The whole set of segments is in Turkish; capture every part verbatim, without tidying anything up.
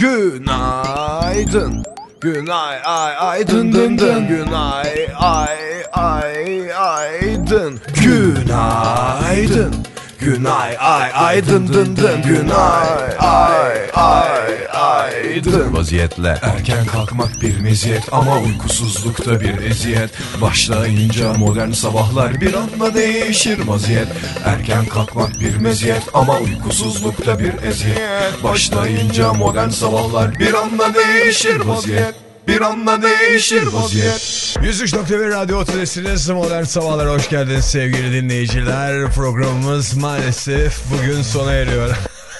Günaydın. Günay ay ay dın dın dın. Günay ay ay ay dın. Günaydın. Günay ay ay dın dın dın. Günay ay ay ay dın. Vaziyetle erken kalkmak bir meziyet ama uykusuzlukta bir eziyet. Başlayınca modern sabahlar bir anda değişir vaziyet. Erken kalkmak bir meziyet ama uykusuzlukta bir eziyet. Başlayınca modern sabahlar bir anda değişir vaziyet. Bir anda değişir vaziyet. yüz üç nokta bir Radyo Otobüsü'nüz Modern Sabahlar, hoş geldiniz sevgili dinleyiciler. Programımız maalesef bugün sona eriyor.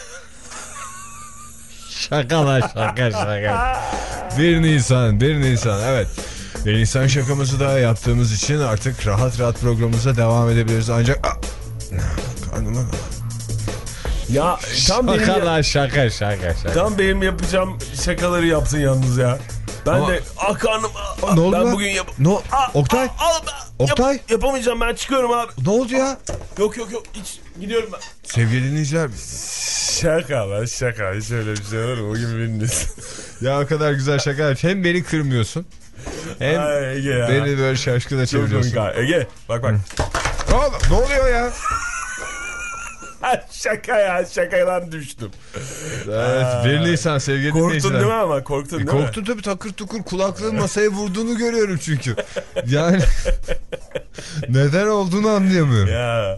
Şaka lan şaka şaka. bir Nisan bir Nisan evet. bir Nisan şakamızı da yaptığımız için artık rahat rahat programımıza devam edebiliriz ancak... Karnıma... Ya tam benim, Şaka ya- lan şaka şaka şaka. tam benim yapacağım şakaları yaptın yalnız ya. Ben Ama- de ah karnım ah, Ne oldu ben lan? bugün yap No, Ah, Oktay? ah, al be. Oktay? Yap- yapamayacağım, ben çıkıyorum abi. Ne oldu ya? Yok yok yok, hiç gidiyorum ben. Sevgili dinleyiciler, Şaka lan şaka, hiç öyle bir şey olur mu? Bugün biriniz. ya o kadar güzel şaka. Hem beni kırmıyorsun hem Ay Ege ya. beni böyle şaşkına Çok komik çeviriyorsun. ha. Ege bak bak. Ne, oldu? Ne oluyor ya? Şaka ya, şakadan düştüm. Evet, bir Nisan sevgili Korktun dinleyiciler. değil mi ama korktun E, değil mi? korktun tabii, takır tukur kulaklığın masaya vurduğunu görüyorum çünkü. Yani neden olduğunu anlayamıyorum. Ya.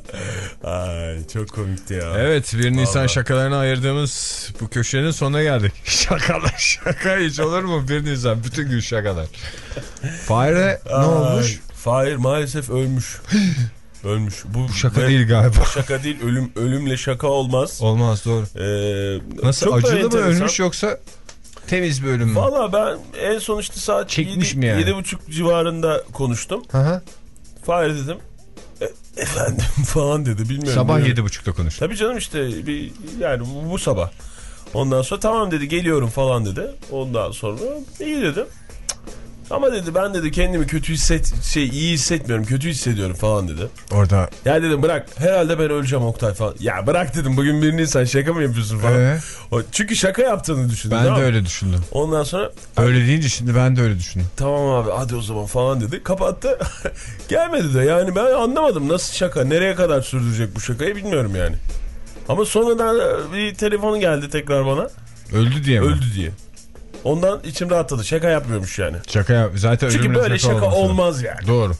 Ay çok komikti ya. Evet, bir Nisan Vallahi. şakalarına ayırdığımız bu köşenin sonuna geldik. Şakalar şaka hiç olur mu bir Nisan? Bütün gün şakalar. Fahir'e ne Ay, olmuş? Fahir maalesef ölmüş. Ölmüş. Bu, Bu şaka ve- değil galiba. Şaka değil, ölüm ölümle şaka olmaz. Olmaz, doğru. Ee, Nasıl, çok da acılı mı enteresan. ölmüş yoksa temiz bir ölüm mü? Valla ben en son işte saat Çekmiş yedi, mi yani? yedi buçuk civarında konuştum. Hı hı. Fahir dedim. E, efendim falan dedi, bilmiyorum. Sabah bilmiyorum. yedi buçukta konuş. Tabii canım, işte bir, yani bu, bu sabah. Ondan sonra tamam dedi, geliyorum falan dedi. Ondan sonra iyi dedim. Ama dedi ben dedi kendimi kötü hisset şey iyi hissetmiyorum, kötü hissediyorum falan dedi. Orada. Ya dedim bırak, herhalde ben öleceğim Oktay falan. Ya bırak dedim, bugün bir Nisan, şaka mı yapıyorsun falan. Ee? O, çünkü şaka yaptığını düşündüm. Ben de öyle düşündüm. Ondan sonra Öyle deyince şimdi ben de öyle düşündüm. tamam abi hadi o zaman falan dedi. Kapattı. Gelmedi de, yani ben anlamadım nasıl şaka, nereye kadar sürdürecek bu şakayı bilmiyorum yani. Ama sonradan bir telefonu geldi tekrar bana. Öldü diye mi? Öldü diye. Ondan içim rahatladı. Şaka yapmıyormuş yani. Şaka yap. Zaten Çünkü ölümle böyle şaka olmaz. olmaz yani. Doğru.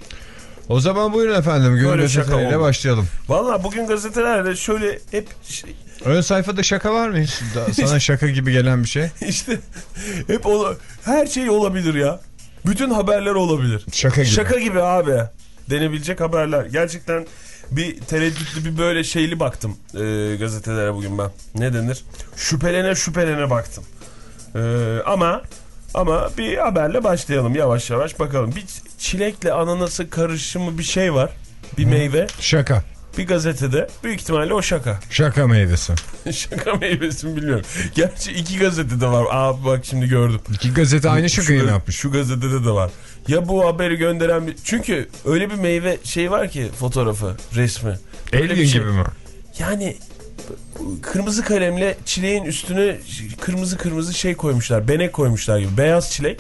O zaman buyurun efendim. Gün Böyle şaka gazeteleriyle olmaz. başlayalım. Valla bugün gazetelerde şöyle hep şey, Ön sayfada şaka var mı hiç? Daha sana şaka gibi gelen bir şey. işte hep ola, her şey olabilir ya. Bütün haberler olabilir. Şaka gibi. Şaka gibi abi. Denebilecek haberler. Gerçekten bir tereddütlü, bir böyle şeyli baktım e, gazetelere bugün ben. Ne denir? Şüphelene şüphelene baktım. E, ama ama bir haberle başlayalım yavaş yavaş bakalım. Bir çilekle ananası karışımı bir şey var. Bir Hı. meyve. Şaka. Bir gazetede. Büyük ihtimalle o şaka. Şaka meyvesi. Şaka meyvesi mi bilmiyorum. Gerçi iki gazetede var. Aa bak şimdi gördüm. İki gazete aynı şakayı şu, mı yapmış? Şu gazetede de var. Ya bu haberi gönderen bir... Çünkü öyle bir meyve şey var ki, fotoğrafı, resmi. Öyle Elvin bir şey. gibi mi? Yani kırmızı kalemle çileğin üstüne kırmızı kırmızı şey koymuşlar. Benek koymuşlar gibi. Beyaz çilek.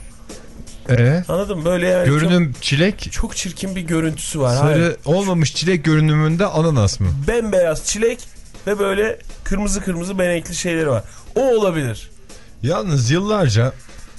Ee? Anladın mı? Böyle yani Görünüm çilek. çok, çok çirkin bir görüntüsü var. Sarı Hayır. olmamış çilek görünümünde ananas mı? Bembeyaz çilek ve böyle kırmızı kırmızı benekli şeyleri var. O olabilir. Yalnız yıllarca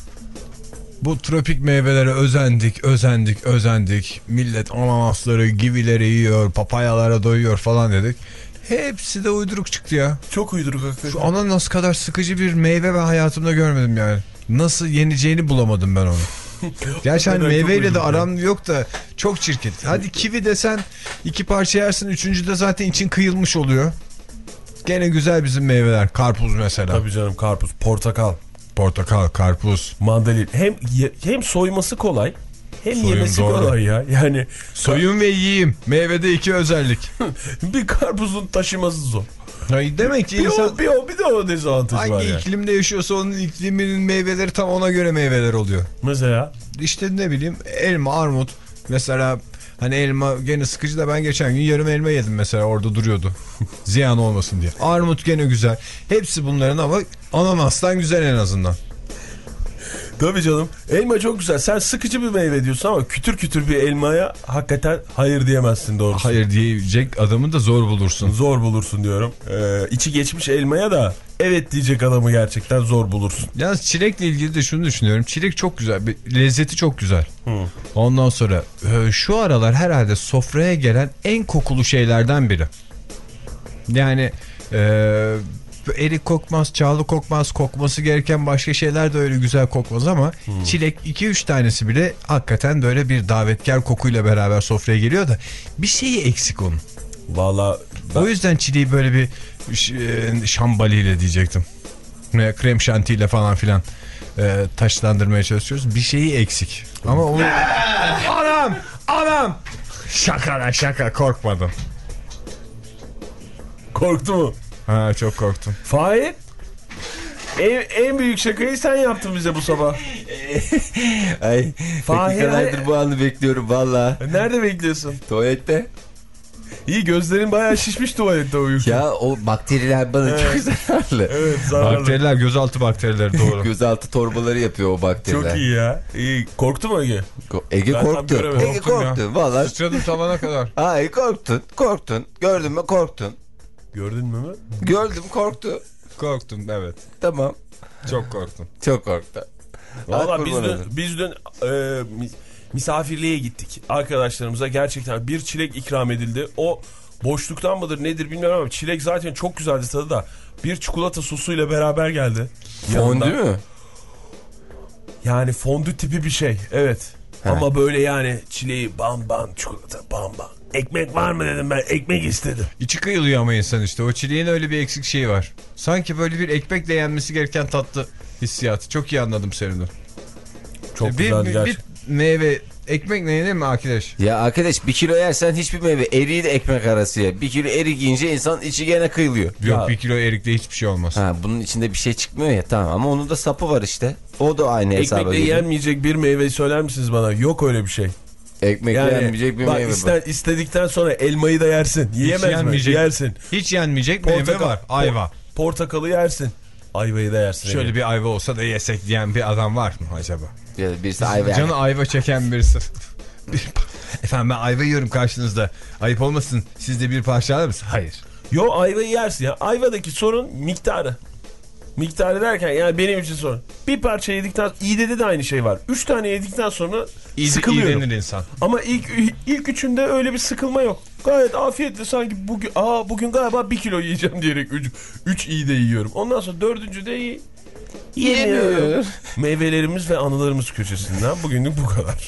bu tropik meyvelere özendik, özendik, özendik. Millet ananasları, givileri yiyor, papayalara doyuyor falan dedik. Hepsi de uyduruk çıktı ya. Çok uyduruk hakikaten. Şu ananas kadar sıkıcı bir meyve ben hayatımda görmedim yani. Nasıl yeneceğini bulamadım ben onu. Gerçi hani Hakikaten çok meyveyle de uyduruk aram yok da çok çirkin. Hadi kivi desen iki parça yersin, üçüncüde zaten için kıyılmış oluyor. Gene güzel bizim meyveler. Karpuz mesela. Tabii canım, karpuz, portakal, Portakal, karpuz. mandalin. Hem hem soyması kolay, hem Soyun, yemesi doğru. kolay ya. Yani Soyun ve yiyeyim. Meyvede iki özellik. bir karpuzun taşıması zor. Hayır, demek ki Bir insan o, bir o, bir de o dezavantajı hangi var yani. iklimde yaşıyorsa onun ikliminin meyveleri tam ona göre meyveler oluyor. Mesela İşte ne bileyim, elma, armut mesela, Hani elma gene sıkıcı da ben geçen gün yarım elma yedim mesela, orada duruyordu. Ziyan olmasın diye. Armut gene güzel. Hepsi bunların ama ananastan güzel en azından. Tabii canım. Elma çok güzel. Sen sıkıcı bir meyve diyorsun ama kütür kütür bir elmaya hakikaten hayır diyemezsin doğrusu. Hayır diyecek adamı da zor bulursun. Zor bulursun diyorum. Ee, içi geçmiş elmaya da evet diyecek adamı gerçekten zor bulursun. Yalnız çilekle ilgili de şunu düşünüyorum. Çilek çok güzel. Bir, lezzeti çok güzel. Hı. Ondan sonra e, şu aralar herhalde sofraya gelen en kokulu şeylerden biri. Yani e, erik kokmaz, çağlı kokmaz, kokması gereken başka şeyler de öyle güzel kokmaz ama hmm. çilek iki üç tanesi bile hakikaten böyle bir davetkar kokuyla beraber sofraya geliyor da bir şeyi eksik onun. Vallahi ben... O yüzden çileği böyle bir şambaliyle diyecektim. Krem şantiyle falan filan e, taşlandırmaya çalışıyoruz. Bir şeyi eksik. Ama onu... Anam! Anam! Şaka lan şaka, korkmadım. Korktu mu? Ha, çok korktum. Fahir, en, en büyük şakayı sen yaptın bize bu sabah. Ay, dakikalardır bu anı bekliyorum valla. Nerede bekliyorsun? Tuvalette. İyi, gözlerin bayağı şişmiş tuvalette uyurken. Ya o bakteriler bana evet. çok zararlı. Evet, zararlı. Bakteriler, gözaltı bakterileri, doğru. Gözaltı torbaları yapıyor o bakteriler. Çok iyi ya. İyi. Korktu mu Ege? Ege ben korktu. Ege korktu valla. Sıçradım tavana kadar. Ay korktun, korktun. Gördün mü, korktun. Gördün mü mü? Gördüm, korktu. Korktum, evet. Tamam. Çok korktum. Çok korktu. Valla biz dün, biz dün e, misafirliğe gittik. Arkadaşlarımıza gerçekten bir çilek ikram edildi. O boşluktan mıdır nedir bilmiyorum ama çilek zaten çok güzeldi tadı da. Bir çikolata sosuyla beraber geldi. Fondü mü? Yani fondü tipi bir şey, evet. He. Ama böyle yani çileği bam bam, çikolata bam bam. Ekmek var mı dedim, ben ekmek istedim. İçi kıyılıyor ama insan işte. O çileğin öyle bir eksik şeyi var. Sanki böyle bir ekmekle yenmesi gereken tatlı hissiyatı. Çok iyi anladım seni. Çok bir, güzeldi bir, gerçekten. Bir meyve ekmekle yenir mi arkadaş? Ya arkadaş, bir kilo yersen hiçbir meyve, eriği de ekmek arası ye. Bir kilo erik yiyince insan içi gene kıyılıyor. Yok ya. Bir kilo erikle hiçbir şey olmaz. Ha, bunun içinde bir şey çıkmıyor ya, tamam, ama onun da sapı var işte. O da aynı hesaba Ekmekle geliyor. yenmeyecek bir meyve söyler misiniz bana? Yok öyle bir şey. Ekmekle yani, yenmeyecek bir bak, meyve isten, var. İstedikten sonra elmayı da yersin. Yiyemez mi? Yersin. Hiç yenmeyecek meyve var. Ayva. Portakalı yersin. Ayvayı da yersin. Şöyle yani. bir ayva olsa da yesek diyen bir adam var mı acaba? Ya birisi ayva. Canı ayva çeken birisi. Efendim ben ayva yiyorum karşınızda. Ayıp olmasın, siz de bir parça alır mısınız? Hayır. Yo, ayvayı yersin ya. Ayvadaki sorun miktarı. Miktarı derken yani benim için sorun. Bir parça yedikten sonra, İğdede de aynı şey var. Üç tane yedikten sonra İyi, sıkılıyorum. İğdenir insan. Ama ilk ilk üçünde öyle bir sıkılma yok. Gayet afiyetle sanki bugün aa bugün galiba bir kilo yiyeceğim diyerek üç, üç iğde yiyorum. Ondan sonra dördüncü de iyi. Yemiyorum. Meyvelerimiz ve anılarımız köşesinden bugünlük bu kadar.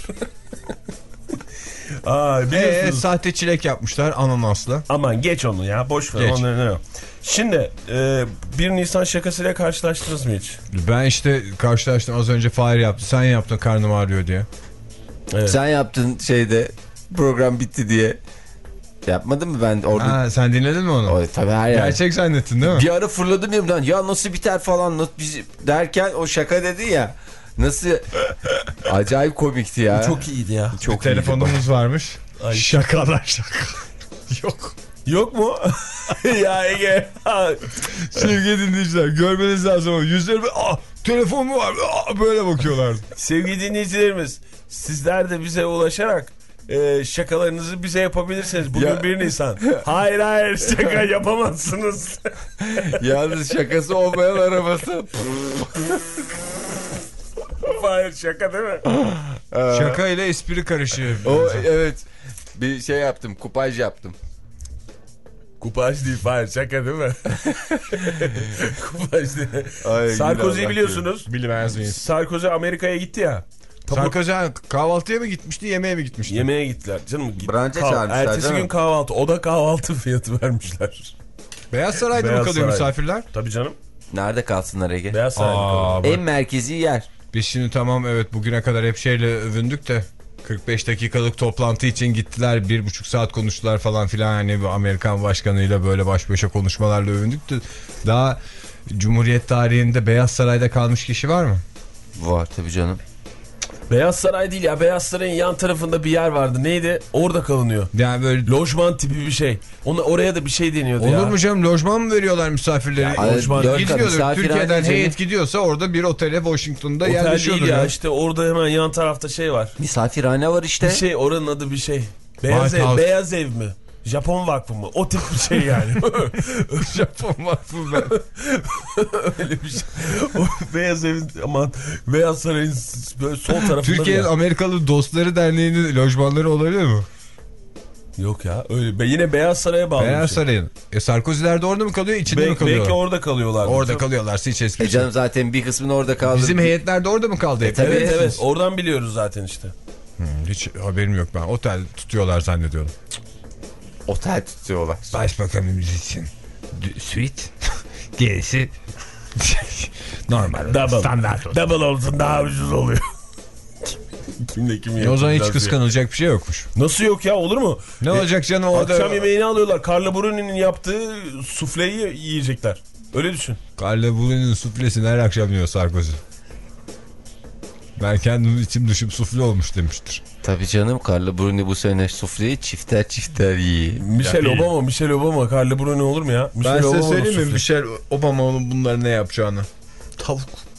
Aa, Ee, sahte çilek yapmışlar ananaslı. Aman geç onu ya, boş ver. Geç. Onları ne yok. Şimdi e, bir Nisan şakasıyla karşılaştınız mı hiç? Ben işte karşılaştım, az önce Fahir yaptı. Sen yaptın karnım ağrıyor diye. Evet. Sen yaptın şeyde, program bitti diye. Yapmadın mı ben orada? Ha, sen dinledin mi onu? O, tabii her yer. Gerçek zannettin değil mi? Bir ara fırladım yerimden. Ya nasıl biter falan nasıl bizi derken o şaka dedi ya. Nasıl acayip komikti ya. Çok iyiydi ya. Çok bir telefonumuz varmış. Ay. Şakalar şaka. Yok. Yok mu? Ya Ege. Sevgili dinleyiciler, görmeniz lazım. Yüzlerime ah, telefon mu var? Ah, böyle bakıyorlardı. Sevgili dinleyicilerimiz, sizler de bize ulaşarak e, şakalarınızı bize yapabilirsiniz. Bugün Ya. bir Nisan. Hayır hayır, şaka yapamazsınız. Yalnız şakası olmayan arabası. Hayır, şaka değil mi? Şaka ile espri karışıyor. O evet. Bir şey yaptım, kupaj yaptım. Kupaj değil, hayır şaka değil mi? Kupaj değil. Ay, Sarkozy'yi biliyorsunuz. Bilmez miyiz? Sarkozy Amerika'ya gitti ya. Sarkozy kahvaltıya mı gitmişti, yemeğe mi gitmişti? Yemeğe gittiler canım. Git. Branca Kah- çağırmışlar Ertesi canım. gün kahvaltı. O da kahvaltı fiyatı vermişler. Beyaz Saray'da Beyaz mı kalıyor Saray. misafirler? Tabii canım. Nerede kalsınlar Ege? Beyaz Saray'da kalıyor. Aa, bak. En merkezi yer. Biz şimdi tamam, evet, bugüne kadar hep şeyle övündük de kırk beş dakikalık toplantı için gittiler, bir buçuk saat konuştular falan filan, hani bu Amerikan başkanıyla böyle baş başa konuşmalarla övündük de daha Cumhuriyet tarihinde Beyaz Saray'da kalmış kişi var mı? Var tabii canım. Beyaz Saray değil ya. Beyaz Saray'ın yan tarafında bir yer vardı. Neydi? Orada kalınıyor. Yani böyle Lojman tipi bir şey. Ona, oraya da bir şey deniyordu olur ya. mu canım, lojman mı veriyorlar misafirlere? Ya, lojman- Gidiyordur. misafirhane Türkiye'den canım. heyet gidiyorsa orada bir otele Washington'da Otel yerleşiyordur değil ya. ya. İşte orada hemen yan tarafta şey var. Misafirhane var işte. Bir şey, oranın adı bir şey. Beyaz White ev, House. beyaz ev mi? Japon vakfı mı? O tip bir şey yani. Japon vakfı ben. Öyle bir şey. O beyaz evin, aman Beyaz Saray'ın böyle sol tarafında. Türkiye'nin Amerikalı Dostları Derneği'nin lojmanları olabilir mi? Yok ya öyle. Be, yine Beyaz Saray'a bağlı. Beyaz bir şey. Saray'ın. E Sarkozy'ler de orada mı kalıyor, içinde Be mi kalıyor? belki orada kalıyorlar. Orada kalıyorlarsa hiç eski. E canım zaten bir kısmını orada kaldı. Bizim heyetler de orada mı kaldı? hep? tabii. Evet Evet. evet oradan biliyoruz zaten işte. Hmm, hiç haberim yok ben. Otel tutuyorlar zannediyorum. Otel tutuyorlar. Başbakanımız için suite. Gerisi normal. Double. Standart olsun. Double olsun daha ucuz oluyor. Kimle kimi E o zaman hiç yapacağız ya. kıskanılacak bir şey yokmuş. Nasıl yok ya, olur mu? Ne E, olacak canım orada? Akşam yemeğini alıyorlar. Carla Bruni'nin yaptığı sufleyi yiyecekler. Öyle düşün. Carla Bruni'nin suflesini her akşam yiyor Sarkozy. Ben kendim içim dışım sufle olmuş demiştir. Tabii canım, Carla Bruni bu sene sufleyi çifter çifter yiyor. Michelle Obama, Michelle Obama, Carla Bruni olur mu ya? Michelle Ben size Obama'nın söyleyeyim mi sufle. Michelle Obama'nın bunları ne yapacağını? Tavuk.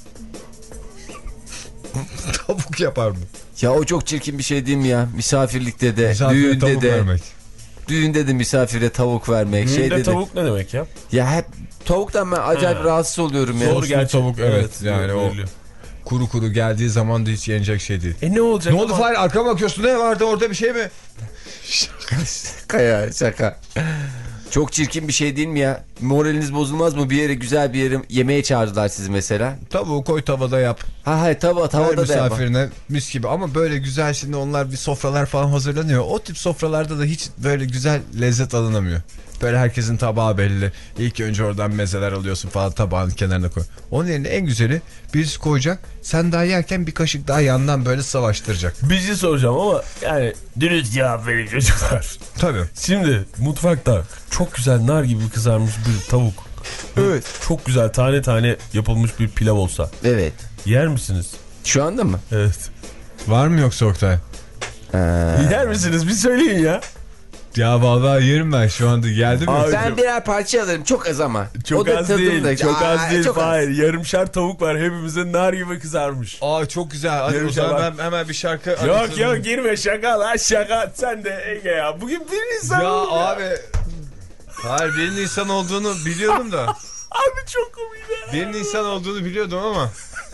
Tavuk yapar mı? Ya o çok çirkin bir şey değil mi ya? Misafirlikte de, Misafire düğünde tavuk de, vermek. düğünde de misafire tavuk vermek. Düğünde Şeyde de. tavuk ne demek ya? Ya hep tavuktan ben acayip Ha. rahatsız oluyorum ya. Zor Soslu gerçi. tavuk, evet, yani o veriliyor. kuru kuru geldiği zaman da hiç yenecek şey değil. E ne olacak? Ne oldu ama? Fahir, arkama bakıyorsun, ne vardı orada, bir şey mi? Şaka ya, şaka. Çok çirkin bir şey değil mi ya? Moraliniz bozulmaz mı? Bir yere, güzel bir yere yemeğe çağırdılar sizi mesela. Tavuğu koy tavada yap. Ha hayır, tava, Her tavada da yap. misafirine mis gibi, ama böyle güzel, şimdi onlar bir sofralar falan hazırlanıyor. O tip sofralarda da hiç böyle güzel lezzet alınamıyor. Böyle herkesin tabağı belli. İlk önce oradan mezeler alıyorsun falan, tabağın kenarına koy. Onun yerine en güzeli birisi koyacak. Sen daha yerken bir kaşık daha yandan böyle savaştıracak. Bir şey soracağım ama yani dürüst cevap verin çocuklar. Tabii. Şimdi mutfakta çok güzel nar gibi kızarmış bir tavuk. Evet. Çok güzel tane tane yapılmış bir pilav olsa. Evet. Yer misiniz? Şu anda mı? Evet. Var mı yoksa Oktay? Ee, Yer misiniz? Bir söyleyin ya. Ya vallahi yerim ben, şu anda geldim ya. Abi, ben birer parça alırım, çok az ama. Çok O da az değil. tadında. Çok Aa, az değil. çok az. Hayır. Yarımşar tavuk var. Hepimize nar gibi kızarmış. Aa çok güzel. Hadi Yarım o zaman şey ben hemen bir şarkı Yok aratalım. yok girme şaka lan şaka. Sen de Ege ya. Bugün bir Nisan Ya oldu abi. Hayır, bir Nisan olduğunu biliyordum da. Abi çok komik ya. bir Nisan olduğunu biliyordum ama.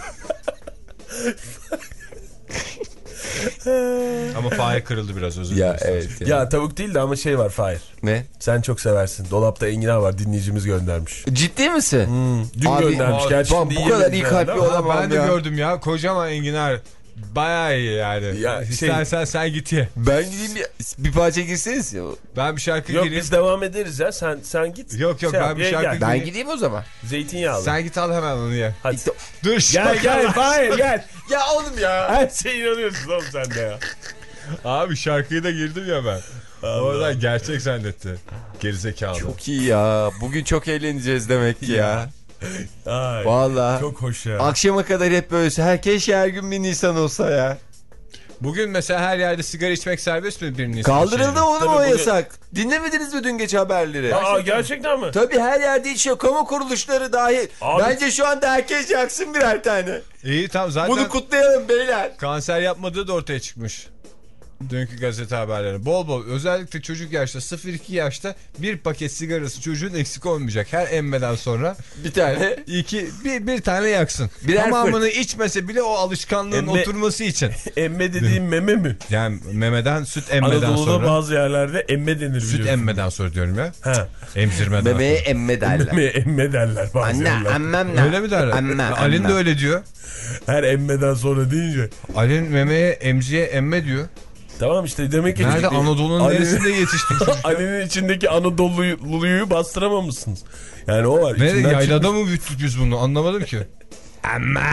Ama Fahir kırıldı biraz, özür dilerim. Ya evet. Ya. Ya tavuk değil de ama şey var Fahir. Ne? Sen çok seversin. Dolapta enginar var, dinleyicimiz göndermiş. Ciddi misin? Hmm, dün Abi, göndermiş. abi, Gerçi bak, şimdi bu kadar yiyemeyiz iyi herhalde kalpli ama- olamam Ben de ya. gördüm ya, kocaman enginar. Bayağı iyi yani. Ya, şey- sen, sen sen git ye. Ben gideyim bir, bir parça girseniz ya. Ben bir şarkı Yok gireyim. biz devam ederiz ya. Sen sen git. Yok, yok, Şey ben yap, bir ye, şarkı- gel. Ben gideyim o zaman. Zeytinyağlı. Sen git al hemen onu ye. Hadi. Dur Gel gel Fahir gel. Ya oğlum ya. Her şeye inanıyorsun oğlum sen de ya. Abi şarkıyı da girdim ya ben. Oradan gerçek zannetti. Gerizekalı. Çok iyi ya. Bugün çok eğleneceğiz demek ki ya. Ay, Vallahi. çok hoş ya. Akşama kadar hep böyle. Herkes her gün bir Nisan olsa ya. Bugün mesela her yerde sigara içmek serbest mi bir Nisan? Kaldırıldı şeyi? oğlum Tabii o bugün- yasak. Dinlemediniz mi dün gece haberleri? Aa gerçekten mi? Tabii her yerde içiyor. Kamu kuruluşları dahil. Abi- Bence şu anda herkes yaksın birer tane. İyi tamam, zaten Bunu kutlayalım beyler. kanser yapmadığı da ortaya çıkmış. Dünkü gazete haberleri. Bol bol, özellikle çocuk yaşta, sıfır iki yaşta bir paket sigarası çocuğun eksik olmayacak. Her emmeden sonra Bir tane. iki bir, bir tane yaksın. Birer Tamamını içmese bile o alışkanlığın Emme- oturması için. Emme dediğim meme mi? Yani memeden, süt emmeden Anadolu'da sonra. bazı yerlerde emme denir Süt biliyorsun. emmeden sonra diyorum ya. Ha. Emzirmeden Bebeğe sonra. emme derler. Emme, emme derler bazı Anne yerlerde. emmem ne? Öyle mi derler? Emme, Alin emme. de öyle diyor. Her emmeden sonra deyince. Alin memeye, emziye emme diyor. Tamam işte demek ki. Nerede, Anadolu'nun Ali- neresinde yetişti? Ali'nin içindeki Anadolu'luyu bastıramamışsınız. Yani o var. Ne, içinden yaylada mı büyüttük biz bunu, anlamadım ki. Ama.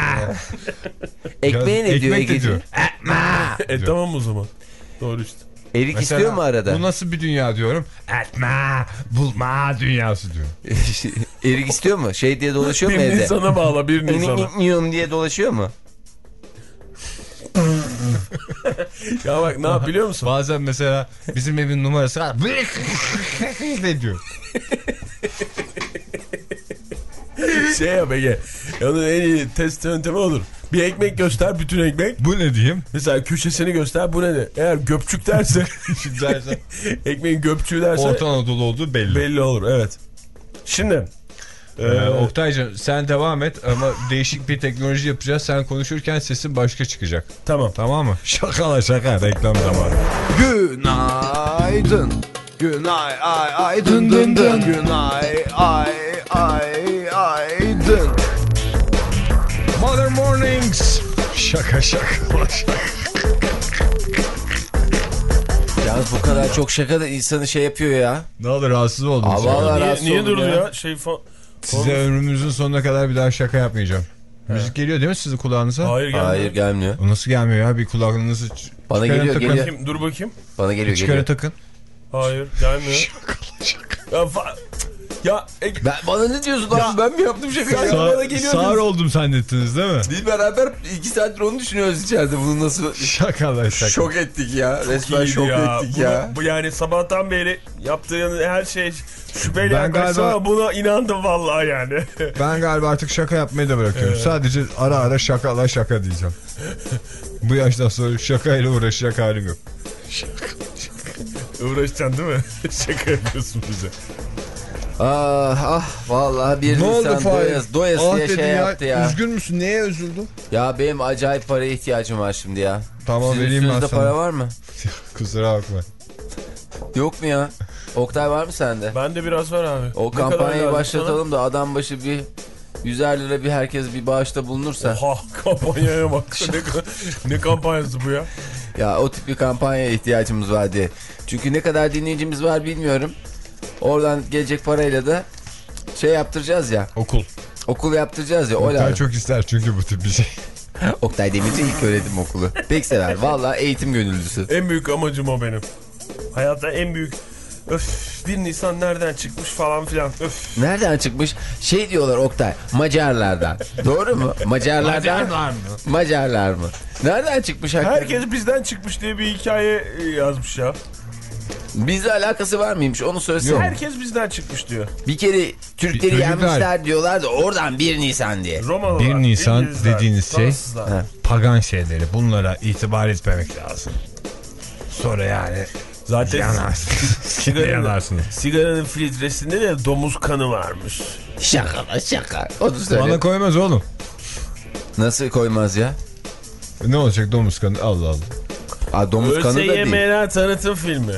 Ekmeğe ne diyor Ekmek de Ege'ciğim? çıkmış. E tamam o zaman. Doğru işte. Erik Mesela, istiyor mu arada? Bu nasıl bir dünya diyorum. Etme, bulma dünyası diyor. Erik istiyor mu? Şey diye dolaşıyor mu Bir evde? Nisan'a bağla bir Nisan'a. Nisan'a diye dolaşıyor mu? Ya bak ne yap biliyor musun? Bazen mesela bizim evin numarası var. Ne diyor? Şey yap Ege. Onun en iyi test yöntemi olur. Bir ekmek göster, bütün ekmek. Bu ne diyeyim? Mesela köşesini göster, bu ne de? Eğer göpçük derse, derse ekmeğin göpçüğü derse Orta Anadolu olduğu belli. belli olur. Evet. Şimdi Ee, Oktay'cığım sen devam et ama değişik bir teknoloji yapacağız. Sen konuşurken sesin başka çıkacak. tamam. Tamam mı? Şakala şaka, reklam zamanı. Günaydın. Günay ay ay dın dın dın. Günay ay ay ay dın. Mother Mornings. Şaka şaka şaka. Yalnız bu kadar çok şaka da insanı şey yapıyor ya. Ne olur rahatsız oldum. Aa, vallahi Niye, rahatsız niye oldum durdu ya? ya? Şey fa- Size ömrümüzün sonuna kadar bir daha şaka yapmayacağım. He. Müzik geliyor değil mi sizin kulağınıza? Hayır gelmiyor. Hayır gelmiyor. O nasıl gelmiyor ya? Bir kulağınızı Bana çıkarın, geliyor, takın. geliyor. Bakayım, dur bakayım. Bana geliyor Çıkarı geliyor. takın. Hayır gelmiyor. Ya, fa- ya e- Ben, bana ne diyorsun lan? Ben mi yaptım şaka? Ya, Sa bana geliyor. sağır oldum zannettiniz değil mi? Biz beraber iki saattir onu düşünüyoruz içeride. Bunu nasıl Şakalar şaka. şok ettik ya. Resmen İyiydi şok ya. ettik Bunu- ya. Bu yani sabahtan beri yaptığın her şey şüpheli Ben yaklaştı galiba- ama buna inandım vallahi yani. Ben galiba artık şaka yapmayı da bırakıyorum. Evet. Sadece ara ara şakala şaka diyeceğim. Bu yaştan sonra şakayla uğraşacak halim yok. Uğraşacaksın değil mi? Şaka yapıyorsun bize. Ah ah vallahi bir Ne oldu insan Fahir? doyas, doyasıya dedin şey yaptı ya. Üzgün müsün? Neye üzüldün? Ya benim acayip paraya ihtiyacım var şimdi ya. Tamam Sizin vereyim ben üstünüzde sana. para var mı? Kusura bakma. Yok mu ya? Oktay var mı sende? Bende biraz var abi. O Ne kadar kampanyayı lazım başlatalım da adam başı bir yüzer lira bir herkes bir bağışta bulunursa. sana? Oha kampanyaya bak. ne, ne kampanyası bu ya? Ya o tip bir kampanyaya ihtiyacımız var diye. Çünkü ne kadar dinleyicimiz var bilmiyorum. Oradan gelecek parayla da şey yaptıracağız ya. Okul. Okul yaptıracağız ya. O Oktay lazım. çok ister çünkü bu tip bir şey. Oktay Demirci ilk öğretim okulu. Pek sever. Vallahi eğitim gönüllüsü. En büyük amacım o benim. Hayatta en büyük. Öf bir Nisan nereden çıkmış falan filan. Öf. Nereden çıkmış? Şey diyorlar Oktay. Macarlardan. Doğru mu? Macarlardan. Macarlar mı? Macarlar mı? Nereden çıkmış hakikaten? Herkes bizden çıkmış diye bir hikaye yazmış ya. Bizle alakası var mıymış? Onu söylesene. Herkes bizden çıkmış diyor. Bir kere Türkleri Bir- yenmişler diyorlar da oradan bir Nisan diye. Romalılar, bir Nisan İngilizler, dediğiniz şey Fransızlar. Ha. pagan şeyleri. Bunlara itibar etmemek lazım. Sonra yani Zaten yanarsınız. sigaranın, yanarsınız. sigaranın filtresinde de domuz kanı varmış. Şaka şaka. Onu söyle. Bana koymaz oğlum. Nasıl koymaz ya? Ne olacak domuz kanı? Allah Allah. Aa, domuz kanı da değil. ÖSYM'ler tanıtım filmi.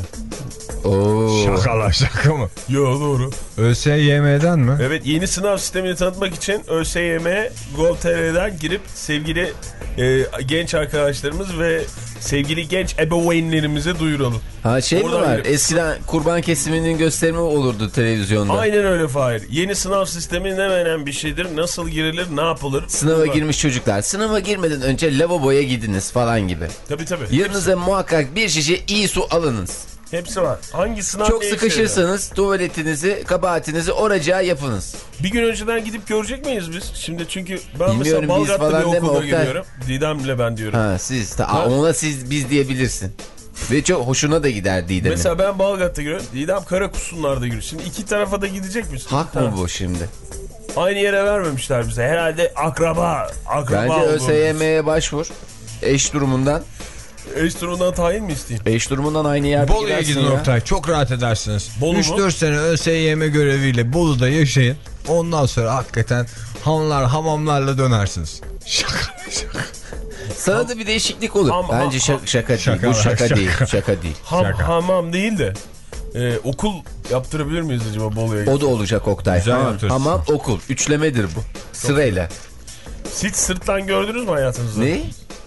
Oo. Şakalar şaka mı? Yo doğru. ÖSYM'den mi? Evet yeni sınav sistemini tanıtmak için ÖSYM Gov nokta tr'den girip sevgili e, genç arkadaşlarımız ve sevgili genç ebeveynlerimize duyuralım. Ha şey Oradan mi var? girip- Eskiden kurban kesiminin gösterimi olurdu televizyonda. Aynen öyle Fahir. Yeni sınav sistemi ne önemli bir şeydir? Nasıl girilir, ne yapılır? Sınava Bunlar- girmiş çocuklar. Sınava girmeden önce lavaboya gidiniz falan gibi. Tabii tabii. Yanınıza muhakkak bir şişe iyi su alınız. Hepsi var. Hangi sınav Çok ne işe sıkışırsanız tuvaletinizi, kabahatinizi oracağa yapınız. yarar? Bir gün önceden gidip görecek miyiz biz? Şimdi çünkü ben Bilmiyorum, mesela biz Balgat'ta falan bir deme okulda Oktay. gidiyorum. Didem'le ben diyorum. Ha siz. Ta, aa, ona siz biz diyebilirsin. Ve çok hoşuna da gider Didem'in. Mesela ben Balgat'ta gidiyorum. Didem Karakusunlar'da giriyor. Şimdi iki tarafa da gidecek misin? Hak mı bu şimdi? Aynı yere vermemişler bize. Herhalde akraba. Akraba Bence olduğumuz. ÖSYM'ye başvur. Eş durumundan. Eş durumdan tayin mi isteyeyim? Eş durumundan aynı yerde Bolu'ya gidersin gidin ya. Oktay. Çok rahat edersiniz. Bolu mu? üç dört sene ÖSYM göreviyle Bolu'da yaşayın. Ondan sonra hakikaten hamlar hamamlarla dönersiniz. Şaka şaka. Sana da bir değişiklik olur. Ham- Bence ham- şaka, şaka değil. Şaka Bu var, şaka şaka. değil. Şaka değil. Ham, Şaka. hamam değil de e, okul yaptırabilir miyiz acaba Bolu'ya? O da olacak Oktay. Güzel Hamam, yaptırsın. hamam, okul. Üçlemedir bu. Sırayla. Hiç sırtlan gördünüz mü hayatınızda? Ne?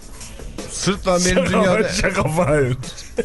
Sırtlan benim dünyada... Şaka Fahir.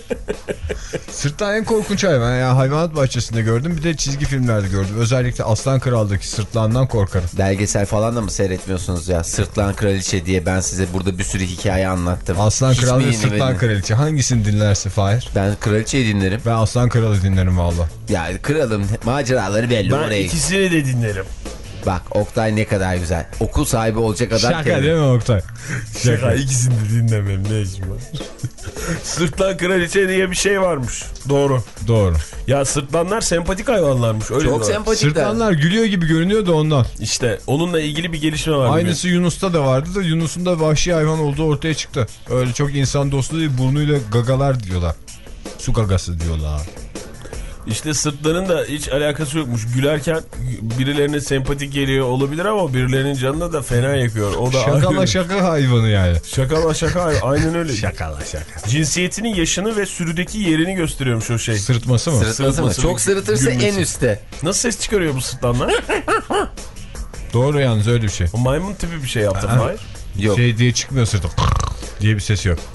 Sırtlan en korkunç hayvan. Ya hayvanat bahçesinde gördüm. Bir de çizgi filmlerde gördüm. Özellikle Aslan Kral'daki sırtlandan korkarım. Belgesel falan da mı seyretmiyorsunuz ya? Sırtlan Kraliçe diye ben size burada bir sürü hikaye anlattım. Aslan Hiç Kral mi ve yeni Sırtlan benim? Kraliçe. Hangisini dinlersin Fahir? Ben Kraliçeyi dinlerim. Ben Aslan Kral'ı dinlerim valla. Yani kralım maceraları belli Ben oraya. ikisini de dinlerim. Bak Oktay ne kadar güzel. Okul sahibi olacak adam. Şaka kendini. değil mi Oktay? Şaka, ikisini de dinlemem ne işim var. Sırtlan kraliçe diye bir şey varmış. Doğru. Doğru. Ya sırtlanlar sempatik hayvanlarmış. Öyle Çok diyorlar. sempatikler. Sırtlanlar gülüyor gibi görünüyor da ondan. İşte onunla ilgili bir gelişme var. Aynısı Yunus'ta da vardı da Yunus'un da vahşi hayvan olduğu ortaya çıktı. Öyle çok insan dostu değil, burnuyla gagalar diyorlar. Su gagası diyorlar. İşte sırtların da hiç alakası yokmuş. Gülerken birilerine sempatik geliyor olabilir ama birilerinin canını da fena yakıyor. O da Şakala ayrı. şaka hayvanı yani. Şakala şaka aynen öyle. Şakala şaka. Cinsiyetinin yaşını ve sürüdeki yerini gösteriyormuş o şey. Sırıtması mı? Sırıtması mı? Sırıtması Çok mı? sırıtırsa Gülmesi. en üstte. Nasıl ses çıkarıyor bu sırtlanlar? Doğru yalnız öyle bir şey. O maymun tipi bir şey yaptı. Aha. Hayır. Yok. Şey diye çıkmıyor sırtı. diye bir ses yok.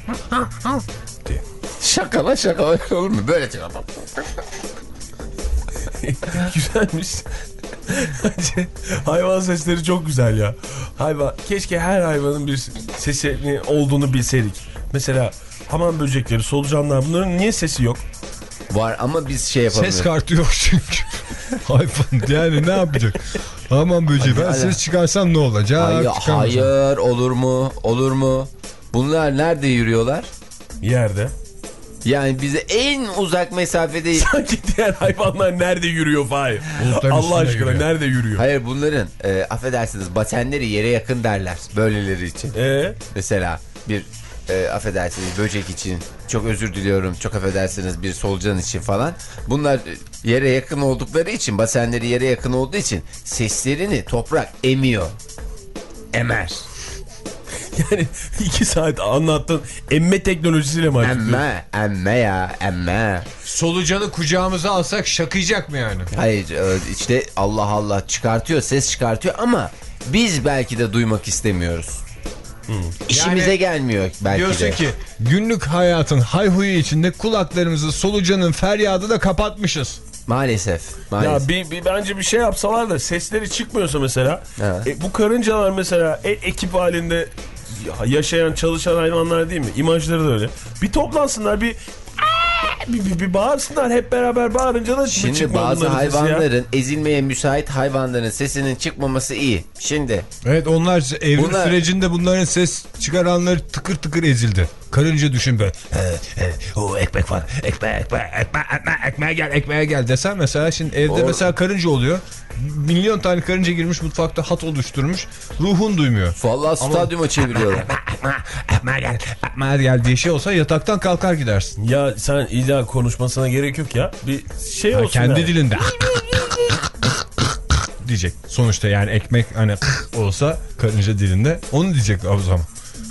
Şakala şakala olur mu? Böyle çıkar. Güzelmiş. Bence hayvan sesleri çok güzel ya. Hayvan, keşke her hayvanın bir sesi olduğunu bilseydik. Mesela hamam böcekleri, solucanlar, bunların niye sesi yok? Var ama biz şey yapamıyoruz. Ses kartı yok çünkü. hayvan yani ne yapacak? Aman böceği ben Hadi. ses çıkarsam ne olacak? Hayır, Çıkarsam. hayır olur mu? Olur mu? Bunlar nerede yürüyorlar? Yerde. Yani bize en uzak mesafede... Sanki diğer hayvanlar nerede yürüyor Fahir? Bulutların Allah üstünde aşkına yürüyor. nerede yürüyor? Hayır bunların e, affedersiniz basenleri yere yakın derler. Böyleleri için. Ee? Mesela bir e, affedersiniz böcek için çok özür diliyorum, çok affedersiniz bir solucan için falan. Bunlar yere yakın oldukları için, basenleri yere yakın olduğu için seslerini toprak emiyor. Emer. Yani iki saat anlattın. Emme teknolojisiyle mi açıklıyorsun? Emme, emme ya, emme. Solucanı kucağımıza alsak şakıyacak mı yani? Hayır e, işte Allah Allah çıkartıyor, ses çıkartıyor ama biz belki de duymak istemiyoruz. Hmm. İşimize Yani gelmiyor belki Diyorsun de. ki günlük hayatın hayhuyu içinde kulaklarımızı solucanın feryadı da kapatmışız. Maalesef. maalesef. Ya bir, bir bence bir şey yapsalar da sesleri çıkmıyorsa mesela Evet. e, bu karıncalar mesela e, ekip halinde yaşayan çalışan hayvanlar değil mi? İmajları da öyle. Bir toplansınlar bir bir, bir, bir bağırsınlar hep beraber bağırınca da Şimdi çıkmıyor bazı bunların sesi ya. hayvanların ezilmeye müsait hayvanların sesinin çıkması iyi. Şimdi Evet onlar evrim Bunlar- sürecinde bunların ses çıkaranları tıkır tıkır ezildi. Karınca düşün böyle. Evet, evet, o ekmek var. Ekmek, ekmek, ekmek, ekmek, ekmeğe gel, ekmeğe gel desen mesela şimdi evde Or- mesela karınca oluyor. Milyon tane karınca girmiş mutfakta hat oluşturmuş. Ruhun duymuyor. vallahi stadyuma çeviriyorlar. Ekmeğe gel, ekmeğe gel diye şey olsa yataktan kalkar gidersin. Ya sen illa konuşmasına gerek yok ya. Bir şey Ha, olsun kendi yani. dilinde diyecek. Sonuçta yani ekmek hani olsa karınca dilinde onu diyecek o zaman.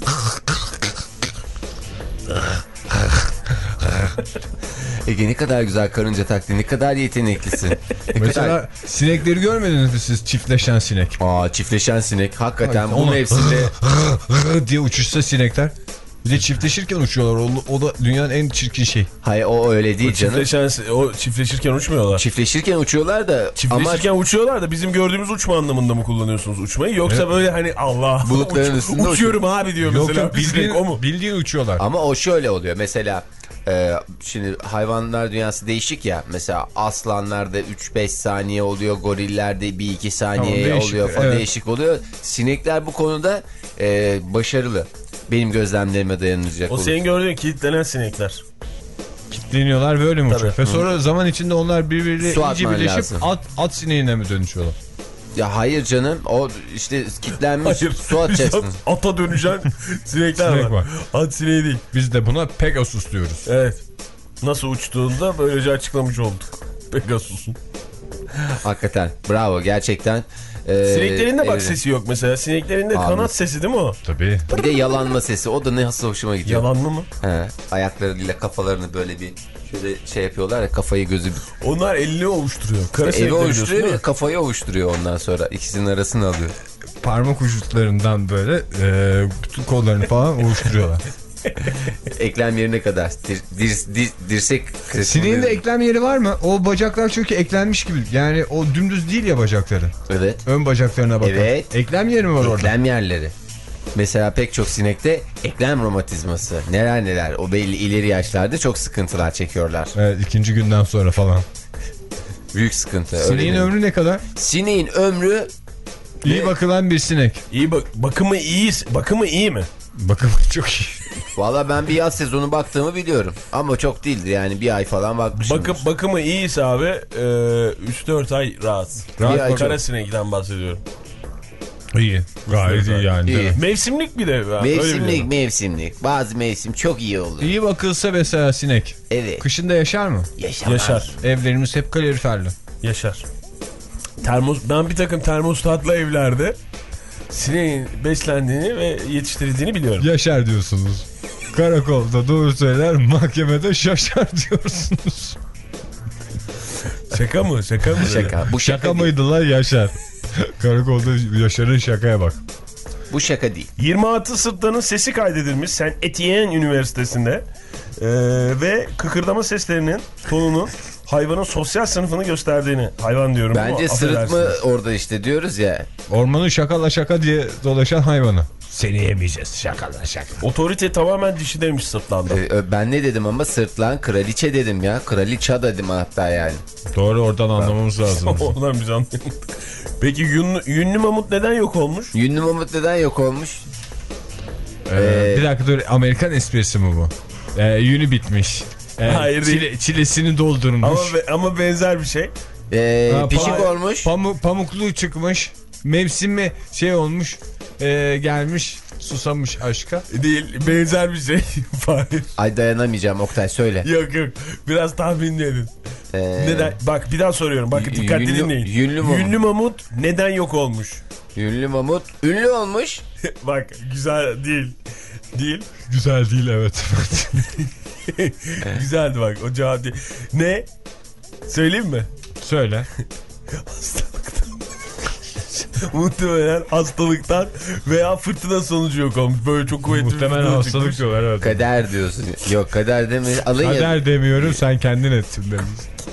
Ege ne kadar güzel karınca taklidi, ne kadar yeteneklisin. Ne Mesela kadar... sinekleri görmediniz mi siz çiftleşen sinek? Aa çiftleşen sinek hakikaten bu Onu- mevsimde. diye uçuşsa sinekler. Bir de çiftleşirken uçuyorlar. O, o da dünyanın en çirkin şey. Hayır o öyle değil O canım. çiftleşen, o çiftleşirken uçmuyorlar. Çiftleşirken uçuyorlar da Çiftleşirken ama uçuyorlar da bizim gördüğümüz uçma anlamında mı kullanıyorsunuz uçmayı? Yoksa Evet. böyle hani Allah Bulutların uç- üstünde uçuyorum abi diyor Yok mesela. yok bildiğin, o mu? bildiğin uçuyorlar. ama o şöyle oluyor mesela e, şimdi hayvanlar dünyası değişik ya, mesela aslanlarda üç beş saniye oluyor, gorillerde bir iki saniye Tamam, değişik, oluyor falan, evet. değişik oluyor. Sinekler bu konuda e, başarılı. Benim gözlemlerime dayanacak O olur. senin gördüğün kilitlenen sinekler. Kitleniyorlar böyle mi uçuyor? Tabii. Ve sonra zaman içinde onlar birbiriyle Su iyice atman birleşip lazım. at, at sineğine mi dönüşüyorlar? Ya hayır canım, o işte kilitlenmiş Hayır. su atacaksın. Ata dönüşen sinekler Sinek var. var. At sineği değil. Biz de buna Pegasus diyoruz. Evet. Nasıl uçtuğunda böylece açıklamış olduk. Pegasus'un. Hakikaten bravo gerçekten. Ee, Sineklerin de bak evet. sesi yok mesela. Sineklerin de Abi. kanat sesi değil mi o? Tabii. Bir de yalanma sesi, o da ne nasıl hoşuma gidiyor. Yalanlı mı? He, ayaklarıyla kafalarını böyle bir şöyle şey yapıyorlar ya, kafayı gözü Onlar elini ovuşturuyor. Kara evi sinekleri diyorsun ovuşturuyor değil ve mi? kafayı ovuşturuyor, ondan sonra ikisinin arasını alıyor. Parmak uçlarından böyle e, bütün kollarını falan oluşturuyorlar. Eklem yerine kadar dir, dir, dir, dirsek kısmı Sineğin de diyor. eklem yeri var mı? O bacaklar çünkü eklenmiş gibi. Yani o dümdüz değil ya bacakları. Evet. Ön bacaklarına bakın. Evet. Eklem yeri mi var orada? Eklem yerleri. Mesela pek çok sinekte eklem romatizması, neler neler, o belli ileri yaşlarda çok sıkıntılar çekiyorlar. Evet, ikinci günden sonra falan. Büyük sıkıntı. Sineğin öyle ömrü ne kadar? Sineğin ömrü İyi bakılan bir sinek. İyi bak bakımı iyi bakımı iyi mi? Bakımı çok iyi. valla ben bir yaz sezonu baktığımı biliyorum. Ama çok değildir yani, bir ay falan bakmışım. Bakım bakımı iyiyse abi e, üç dört ay rahat. Rahat Bir ay bakalım. Kara sinekten bahsediyorum. İyi. Gayet iyi yani. İyi. Mevsimlik bir de. Ben Mevsimlik mevsimlik. Bazı mevsim çok iyi olur. İyi bakılsa mesela sinek. Evet. Kışında yaşar mı? Yaşamaz. Yaşar. Evlerimiz hep kaloriferli. Yaşar. Termos, ben bir takım termostatlı evlerde sineğin beslendiğini ve yetiştirildiğini biliyorum. Yaşar diyorsunuz. Karakolda doğru söyler, mahkemede şaşar diyorsunuz. Şaka mı? Şaka mı? Şaka. Bu şaka, Şaka değil. mıydı lan Yaşar? Karakolda Yaşar'ın şakaya bak. Bu şaka değil. yirmi altı sırtlanın sesi kaydedilmiş Saint Etienne Üniversitesi'nde ee, ve kıkırdama seslerinin tonunun hayvanın sosyal sınıfını gösterdiğini. Hayvan diyorum. Bence sırıtma orada işte diyoruz ya. Ormanın şakala şaka diye dolaşan hayvanı. Seni yemeyeceğiz şakala şaka. Otorite tamamen dişi demiş sırtlanda. Ee, ben ne dedim ama sırtlan kraliçe dedim ya. Kraliçe dedim hatta yani. Doğru, oradan anlamamız lazım. Oradan biz anlayamadık. Peki yünlü, yünlü mamut neden yok olmuş? Yünlü mamut neden yok olmuş? Ee, Ee, bir dakika dur, Amerikan esprisi mi bu? Ee, yünü bitmiş. Ee, Hayır çile, değil. çilesini doldurmuş. Ama, be, ama benzer bir şey. Ee, Ha, pişik pa- olmuş. Pamu, pamuklu çıkmış. Mevsimi şey olmuş. E, gelmiş susamış aşka. Değil, benzer bir şey. Fahir. Ay dayanamayacağım Oktay, söyle. Yok yok, biraz tahmin edin. Ee, Neden? Bak bir daha soruyorum. Bakın dikkatli Yünlü- dinleyin. yünlü mamut. Yünlü mamut neden yok olmuş? Yünlü mamut ünlü olmuş. Bak güzel değil. Değil. Güzel değil, evet. Güzeldi bak, o cevap değil. Ne? Söyleyeyim mi? Söyle. Hastalıktan. Muhtemelen hastalıktan veya fırtına sonucu yok olmuş. Böyle çok kuvvetli bir Muhtemelen fırtına hastalık çıkmış. diyorlar, evet. Kader diyorsun. Yok kader deme. Alın ya. Kader demiyorum, sen kendin ettin demiş.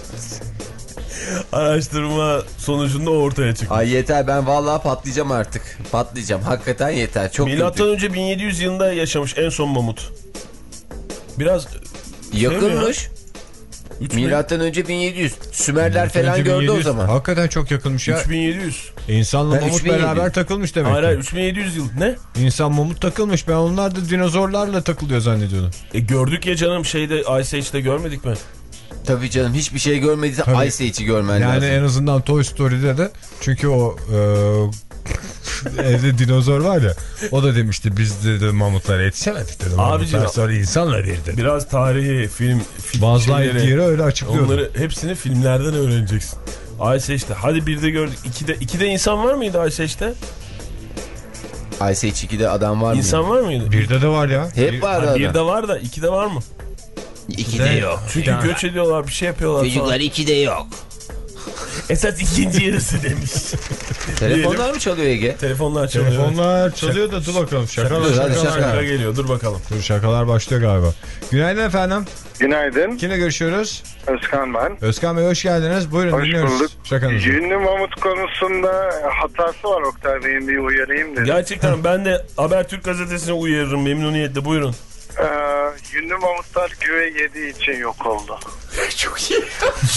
Araştırma sonucunda ortaya çıktı. Ay yeter, ben vallahi patlayacağım artık. Patlayacağım. Hakikaten yeter. Çok Milattan kötü. önce bin yedi yüz yılında yaşamış en son mamut. Biraz Yakınmış. üç bin Milattan önce bin yedi yüz. Sümerler falan gördü bin yedi yüz. o zaman. Hakikaten çok yakınmış ya. üç bin yedi yüz. İnsanla Ben mamut üç bin yedi yüz. beraber takılmış demek Hayır hayır, ki. üç bin yedi yüz yıl. Ne? İnsan mamut takılmış. Ben onlar da dinozorlarla takılıyor zannediyordum. E gördük ya canım, şeyde Ice Age'de görmedik mi? Tabii canım, hiçbir şey görmediyse Ice Age'i görmen Yani lazım. en azından Toy Story'de de, çünkü o e, evde dinozor var ya, o da demişti biz de, de mamutlara yetişemedik dedi. Abicim, Mamutlar sonra insanla bir dedi. Biraz tarihi, film, film Buzz şeyleri, Lightyear'ı öyle açıklıyordu. onları hepsini filmlerden öğreneceksin. Ice Age'de. Hadi bir de gördük. İkide, ikide insan var mıydı Ice Age'de? Ice Age ikide adam var mı? İnsan var mıydı? Birde de var ya. Hep var Ha, adam. bir de var da ikide var mı? İkide yok. Çünkü Yani. göç ediyorlar, bir şey yapıyorlar Çocuklar falan. ikide yok. Esas ikinci yarısı demiş. Telefonlar mı çalıyor Ege? Telefonlar çalıyor. Telefonlar çalıyor da dur bakalım. Şakalar, Dur, hadi şakalar. şaka. Şaka geliyor, dur bakalım. Dur, şakalar başlıyor galiba. Günaydın efendim. Günaydın. Kimle görüşüyoruz? Özkan ben. Özkan Bey hoş geldiniz. Buyurun, Hoş dinliyoruz bulduk. şakanızı. Yünlü mamut konusunda hatası var Oktay Bey'in, bir uyarayım dedim. Gerçekten ben de Habertürk gazetesine uyarırım memnuniyetle, buyurun. Ee, yünlü mamutlar güve yediği için yok oldu. Çok iyi.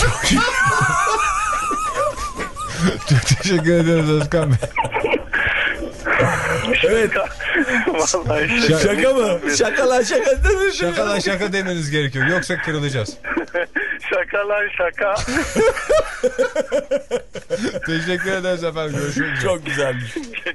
Çok teşekkür ederiz Özkan Bey. Evet. Vallahi Şaka- Şaka mı? Şakalar şaka değil mi? Şakadan şaka demeniz gerekiyor. Yoksa kırılacağız. Şaka lan şaka. Teşekkür ederiz efendim. Görüşmek üzere. Çok güzelmiş.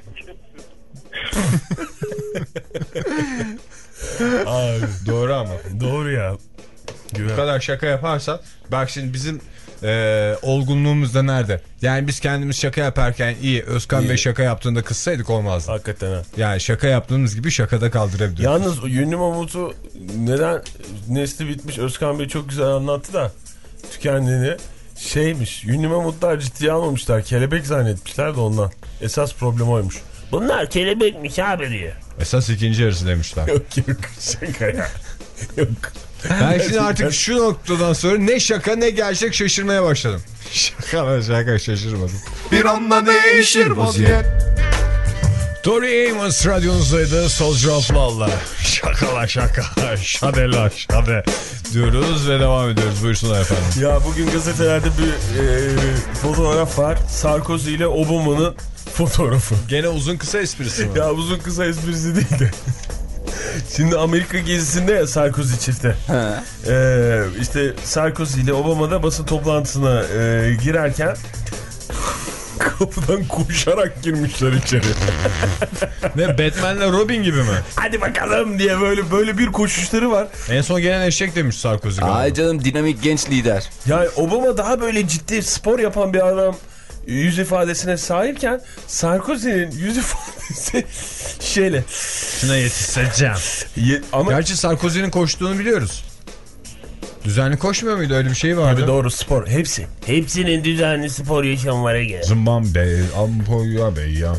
Abi Doğru ama. doğru ya. Bu Güven. kadar şaka yaparsan, bak şimdi bizim e, olgunluğumuz da nerede? Yani biz kendimiz şaka yaparken iyi, Özkan İyi. Bey şaka yaptığında kızsaydık olmazdı. Hakikaten ha. Yani şaka yaptığımız gibi şakada kaldırabiliyoruz. Yalnız o yünlü mamutu neden nesli bitmiş Özkan Bey çok güzel anlattı da tükendiğini. Şeymiş, yünlü mamutlar ciddiye almamışlar, kelebek zannetmişler de ondan. Esas problem oymuş. Bunlar kelebekmiş abi diye. Esas ikinci yarısı demişler. Yok yok, şaka ya. Yok. Ben şimdi artık şu noktadan sonra ne şaka ne gerçek şaşırmaya başladım. Şaka şaka şaşırmadım. Bir anda değişir vaziyet. Tori Amos radyonuzdaydı. Soldier of Law'la. Şakala şaka. Şadela şade diyoruz ve devam ediyoruz. Buyursunlar efendim. Ya bugün gazetelerde bir e, fotoğraf var. Sarkozy ile Obama'nın fotoğrafı. Gene uzun kısa esprisi mi? Ya uzun kısa esprisi değil de. Şimdi Amerika gezisinde ya Sarkozy çifti. Ee, işte Sarkozy ile Obama da basın toplantısına e, girerken kapıdan koşarak girmişler içeri. Ne, Batman'le Robin gibi mi? Hadi bakalım diye böyle böyle bir koşuşları var. En son gelen eşek demiş Sarkozy. Ay canım, dinamik genç lider. Yani Obama daha böyle ciddi spor yapan bir adam yüz ifadesine sahipken Sarkozy'nin yüz ifadesi şeyle. Şuna yetişeceğim. Ye, ama Gerçi Sarkozy'nin koştuğunu biliyoruz. Düzenli koşmuyor muydu? Öyle bir şey vardı. tabii doğru, spor. Hepsi. Hepsinin düzenli spor yaşamı var Ege. Zımban Bey, Ampoya Bey ya.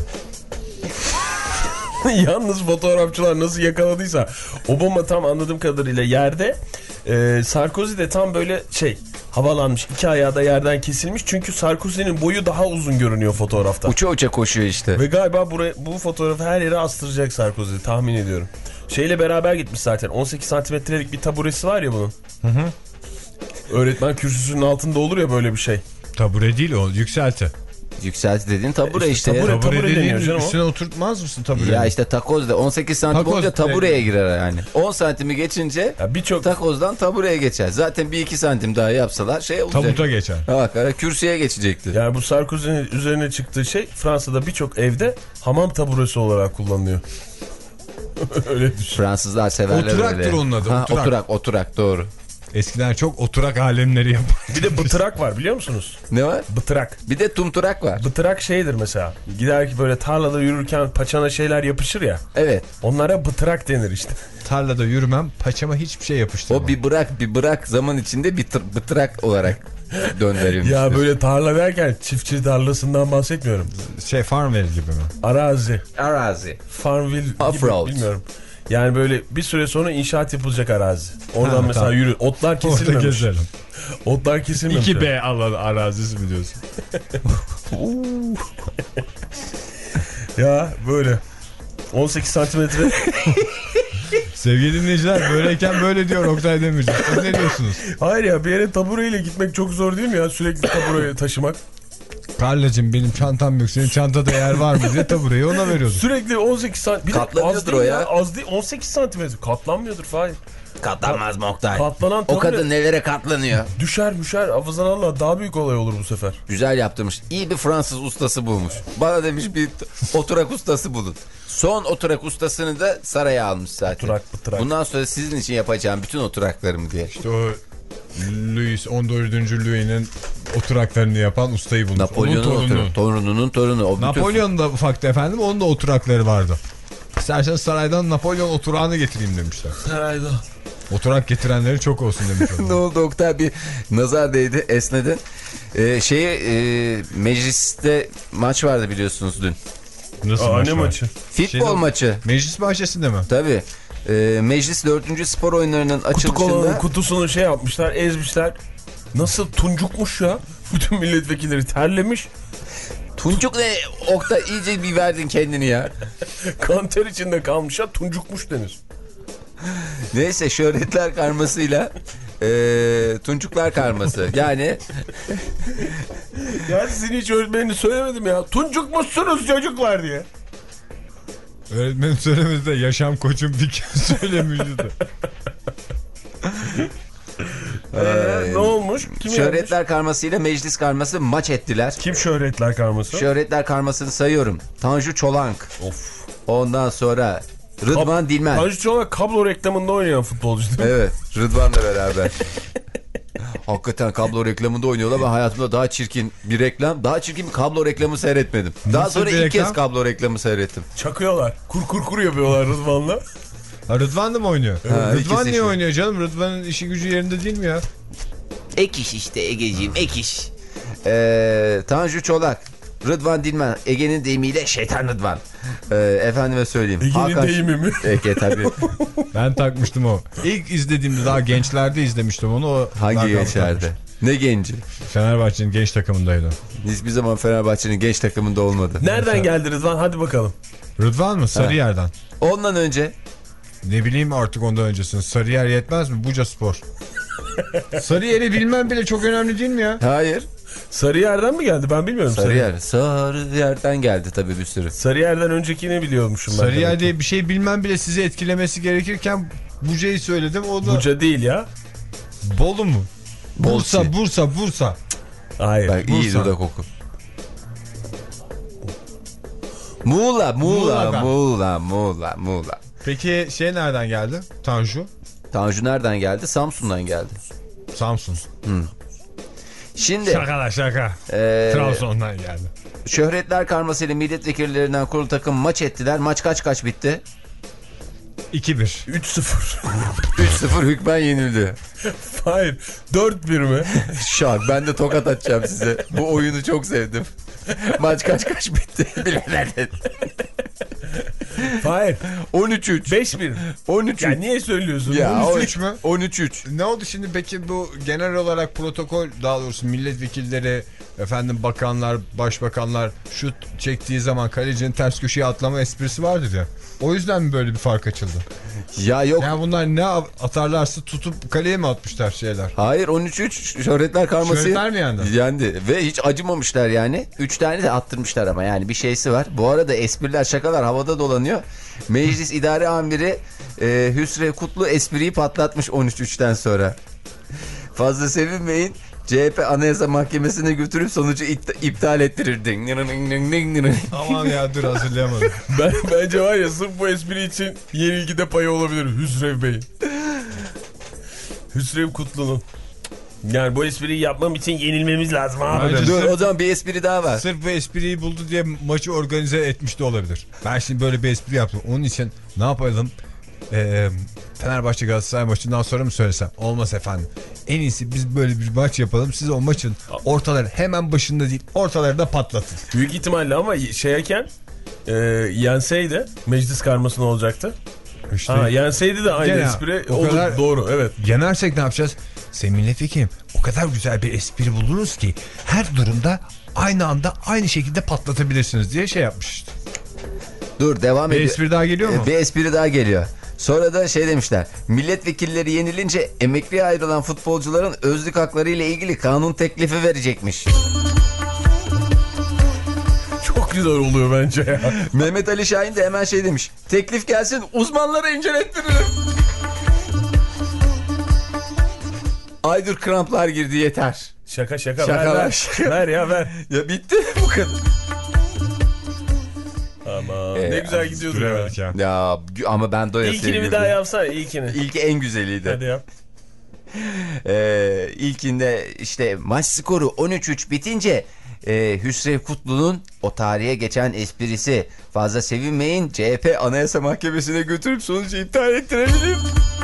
Yalnız fotoğrafçılar nasıl yakaladıysa Obama tam anladığım kadarıyla yerde, e, Sarkozy de tam böyle şey havalanmış, iki ayağı da yerden kesilmiş çünkü Sarkozy'nin boyu daha uzun görünüyor fotoğrafta. Uça uça koşuyor işte. Ve galiba buraya, bu fotoğrafı her yere astıracak Sarkozy, tahmin ediyorum. Şeyle beraber gitmiş zaten, on sekiz santimetrelik bir taburesi var ya bunun. Hı hı. Öğretmen kürsüsünün altında olur ya böyle bir şey. Tabure değil o, yükselti. Yükselti dediğin tabure işte. tabure, ya. tabure dediğin deniyor canım o. üstüne oturtmaz mısın tabureyi? Ya işte takoz da on sekiz santim Takoz olunca tabureye direkt. girer yani. on santimi geçince Ya birçok takozdan tabureye geçer. Zaten bir iki santim daha yapsalar şey olacak. Tabuta geçer. Bak ara kürsüye geçecekti. yani bu Sarkozy'nin üzerine çıktığı şey Fransa'da birçok evde hamam taburesi olarak kullanılıyor. Öyle düşün. Fransızlar severler Oturaktır öyle. onun adı, Ha, oturak. oturak. Oturak doğru. Eskiden çok oturak alemleri yapar. Bir de bıtırak var biliyor musunuz? Ne var? Bıtırak. Bir de tumturak var. Bıtırak şeydir mesela. Gider ki böyle tarlada yürürken paçana şeyler yapışır ya. Evet. Onlara bıtırak denir işte. Tarlada yürümem, paçama hiçbir şey yapıştırmam. O bir bırak bir bırak zaman içinde bir tır, bıtırak olarak döndürülmüştür. Ya böyle tarla derken çiftçi tarlasından bahsetmiyorum. Şey, Farmville gibi mi? Arazi. Arazi. Farmville gibi Offroad. bilmiyorum. Yani böyle bir süre sonra inşaat yapılacak arazi. Oradan Ha, mesela tamam. yürü. Otlar Orada kesilmemiş. gezelim. Otlar kesilmemiş. iki B alan arazisi mi diyorsun? Ya böyle. on sekiz santimetre. Sevgili dinleyiciler, böyleyken böyle diyor Oktay Demirci. Siz ne diyorsunuz? Hayır ya, bir yere tabureyle gitmek çok zor değil mi ya? Sürekli tabureyi taşımak. Karlacığım benim çantam yok. Senin çantada yer var mı diye tabureyi ona veriyordum. Sürekli on sekiz santimetre. Katlanıyordur o ya. Az değil, on sekiz santimetre. Katlanmıyordur Fahir. Katlanmaz mı Oktay? Katlanan O tabure kadın nelere katlanıyor. düşer müşer. Hafızan Allah, daha büyük olay olur bu sefer. Güzel yaptırmış. İyi bir Fransız ustası bulmuş. Bana demiş bir oturak ustası bulun. Son oturak ustasını da saraya almış zaten. Oturak, bıtırak. Bundan sonra sizin için yapacağım bütün oturaklarımı diye. İşte o Louis on dördüncü Louis'nin oturaklarını yapan ustayı bulmuş. Napolyon'un Onun torunu. oturak. Torununun torunu. O bütün... Napolyon da ufaktı efendim. Onun da oturakları vardı. İsterseniz saraydan Napolyon oturağını getireyim demişler. Sarayda. Oturak getirenleri çok olsun demiş. Ne oldu Oktay, bir nazar değdi, esnedi. Ee, şeyi e, mecliste maç vardı biliyorsunuz dün. Nasıl Aa, maç ne var? maçı? Futbol Şeyde- maçı. Meclis bahçesinde mi? Tabii. Ee, meclis dördüncü spor oyunlarının Kutu kolanın açılışında. kutusunu şey yapmışlar, ezmişler. Nasıl tuncukmuş ya. Bütün milletvekilleri terlemiş. Tuncuk ne Oktay, iyice bir verdin kendini ya. Kanter içinde kalmış ya, tuncukmuş denir. Neyse, şöhretler karmasıyla e, tuncuklar karması. Yani Ya sizin hiç öğretmenini söylemedim ya. Tuncukmuşsunuz çocuklar diye. Öğretmenin söylemesi de yaşam koçum Diken söylemişti. Ee, ne olmuş? Kim şöhretler yenmiş? karmasıyla meclis karması maç ettiler. Kim şöhretler karması? Şöhretler karmasını sayıyorum. Tanju Çolank. Of. Ondan sonra Rıdvan Kab- Dilmen. Tanju Çolak kablo reklamında oynayan futbolcu değil mi? Evet, Rıdvan'la beraber. Hakikaten kablo reklamında oynuyorlar. Ben hayatımda daha çirkin bir reklam, daha çirkin bir kablo reklamı seyretmedim. Daha Nasıl sonra bir ilk reklam? kez kablo reklamı seyrettim. Çakıyorlar. Kur kur kur yapıyorlar Rıdvan'la. Ha, Rıdvan da mı oynuyor? Ha, Rıdvan ikisi niye işte. oynuyor canım? Rıdvan'ın işi gücü yerinde değil mi ya? Ek iş işte Egeciğim, ek iş. Ee, Tanju Çolak, Rıdvan Dilmen, Ege'nin deyimiyle şeytan Rıdvan. Ee, efendime söyleyeyim. Ege'nin Hakan... deyimi mi? Ege tabii. Ben takmıştım o. İlk izlediğimde daha gençlerde izlemiştim onu. O Hangi lakabı gençlerde? takmış. Ne genci? Fenerbahçe'nin genç takımındaydı. Hiçbir zaman Fenerbahçe'nin genç takımında olmadı. Nereden geldi Rıdvan? Hadi bakalım. Rıdvan mı? Sarıyer'den. Ondan önce Ne bileyim artık ondan öncesini. Sarıyer yetmez mi? Buca Spor. Sarıyer'i bilmem bile çok önemli değil mi ya? hayır. Sarıyer'den mi geldi? Ben bilmiyorum. Sarıyer. Sarıyer'den geldi tabii bir sürü. Sarıyer'den öncekini biliyormuşum ben. Sarıyer diye bir şey bilmem bile sizi etkilemesi gerekirken Buca'yı söyledim. O da Buca değil ya. Bolu mu? Bursa, Bolsi. Bursa, Bursa. Hayır. Bak iyi Bursa. dudak oku. Muğla, Muğla, Muğla'dan. Muğla, Muğla, Muğla. Peki şey nereden geldi? Tanju. Tanju nereden geldi? Samsun'dan geldi. Samsun. Şimdi Şaka şaka. e, Trabzon'dan geldi. şöhretler karmasıyla milletvekillerinden kurulu takım maç ettiler. Maç kaç kaç bitti? iki bir. üç sıfır. üç sıfır hükmen yenildi. Hayır. dört bir mi? Şak, ben de tokat atacağım size. Bu oyunu çok sevdim. Maç kaç kaç bitti? Bilemedin. Hayır. on üç üç. beş bir. on üç üç. Ya niye söylüyorsun? Ya, on üç üç mü? on üç üç. Ne oldu şimdi peki bu genel olarak protokol, daha doğrusu milletvekilleri, efendim bakanlar, başbakanlar şut çektiği zaman kalecinin ters köşeye atlama esprisi vardır ya. O yüzden mi böyle bir fark açıldı? Ya yok. Yani bunlar ne atarlarsa tutup kaleye mi atmışlar şeyler? Hayır, on üç üç şöhretler karması. Şöhretler mi yendi? Yendi. Ve hiç acımamışlar yani. üç tane de attırmışlar ama yani bir şeysi var. Bu arada espriler, şakalar havada dolanıyor. Meclis İdare Amiri e, Hüsrev Kutlu espriyi patlatmış on üç üçten sonra. Fazla sevinmeyin. C H P Anayasa Mahkemesi'ne götürüp sonucu ipta- iptal ettirir. Ding, ding, ding, ding, ding, ding. Aman ya dur hazırlayamadım. Ben, bence var ya sırf bu espri için yenilgide payı olabilir Hüsrev Bey'in. Hüsrev Kutlu'nun. Yani bu espriyi yapmam için yenilmemiz lazım abi. Bence Dur, sırf- o zaman bir espri daha var. Sırf bu espriyi buldu diye maçı organize etmiş de olabilir. Ben şimdi böyle bir espri yaptım. Onun için ne yapalım? Ee, Fenerbahçe Galatasaray maçından sonra mı söylesem? Olmaz efendim. En iyisi biz böyle bir maç yapalım. Siz o maçın ortaları hemen başında değil, ortaları da patlatın. Büyük ihtimalle ama şeyken e, yenseydi meclis karmasına olacaktı. İşte Ha, yenseydi de aynı Gene espri o olur. kadar- Doğru, evet. yenersek ne yapacağız? Sayın milletvekilim, o kadar güzel bir espri buluruz ki her durumda aynı anda aynı şekilde patlatabilirsiniz diye şey yapmış işte. Dur, devam Bir ediyor. espri daha geliyor mu? Bir espri daha geliyor. Sonra da şey demişler. Milletvekilleri yenilince emekliye ayrılan futbolcuların özlük hakları ile ilgili kanun teklifi verecekmiş. Çok güzel oluyor bence ya. Mehmet Ali Şahin de hemen şey demiş. Teklif gelsin, uzmanlara incelettiririm. Aydır kramplar girdi, yeter. Şaka şaka, Şaka ver, ver, ver. şaka. Ver ya ver. Ya bitti bu kadar. Aman Ee, ne güzel gidiyordu ya. Göremedik ya. Ya ama ben doyasıya İlkini bir girdim. daha yapsana, ilkini. İlki en güzeliydi. Hadi yap. Ee, ilkinde işte maç skoru on üç üç bitince e, Hüsrev Kutlu'nun o tarihe geçen esprisi, fazla sevinmeyin, C H P Anayasa Mahkemesi'ne götürüp sonucu iptal ettirebilirim.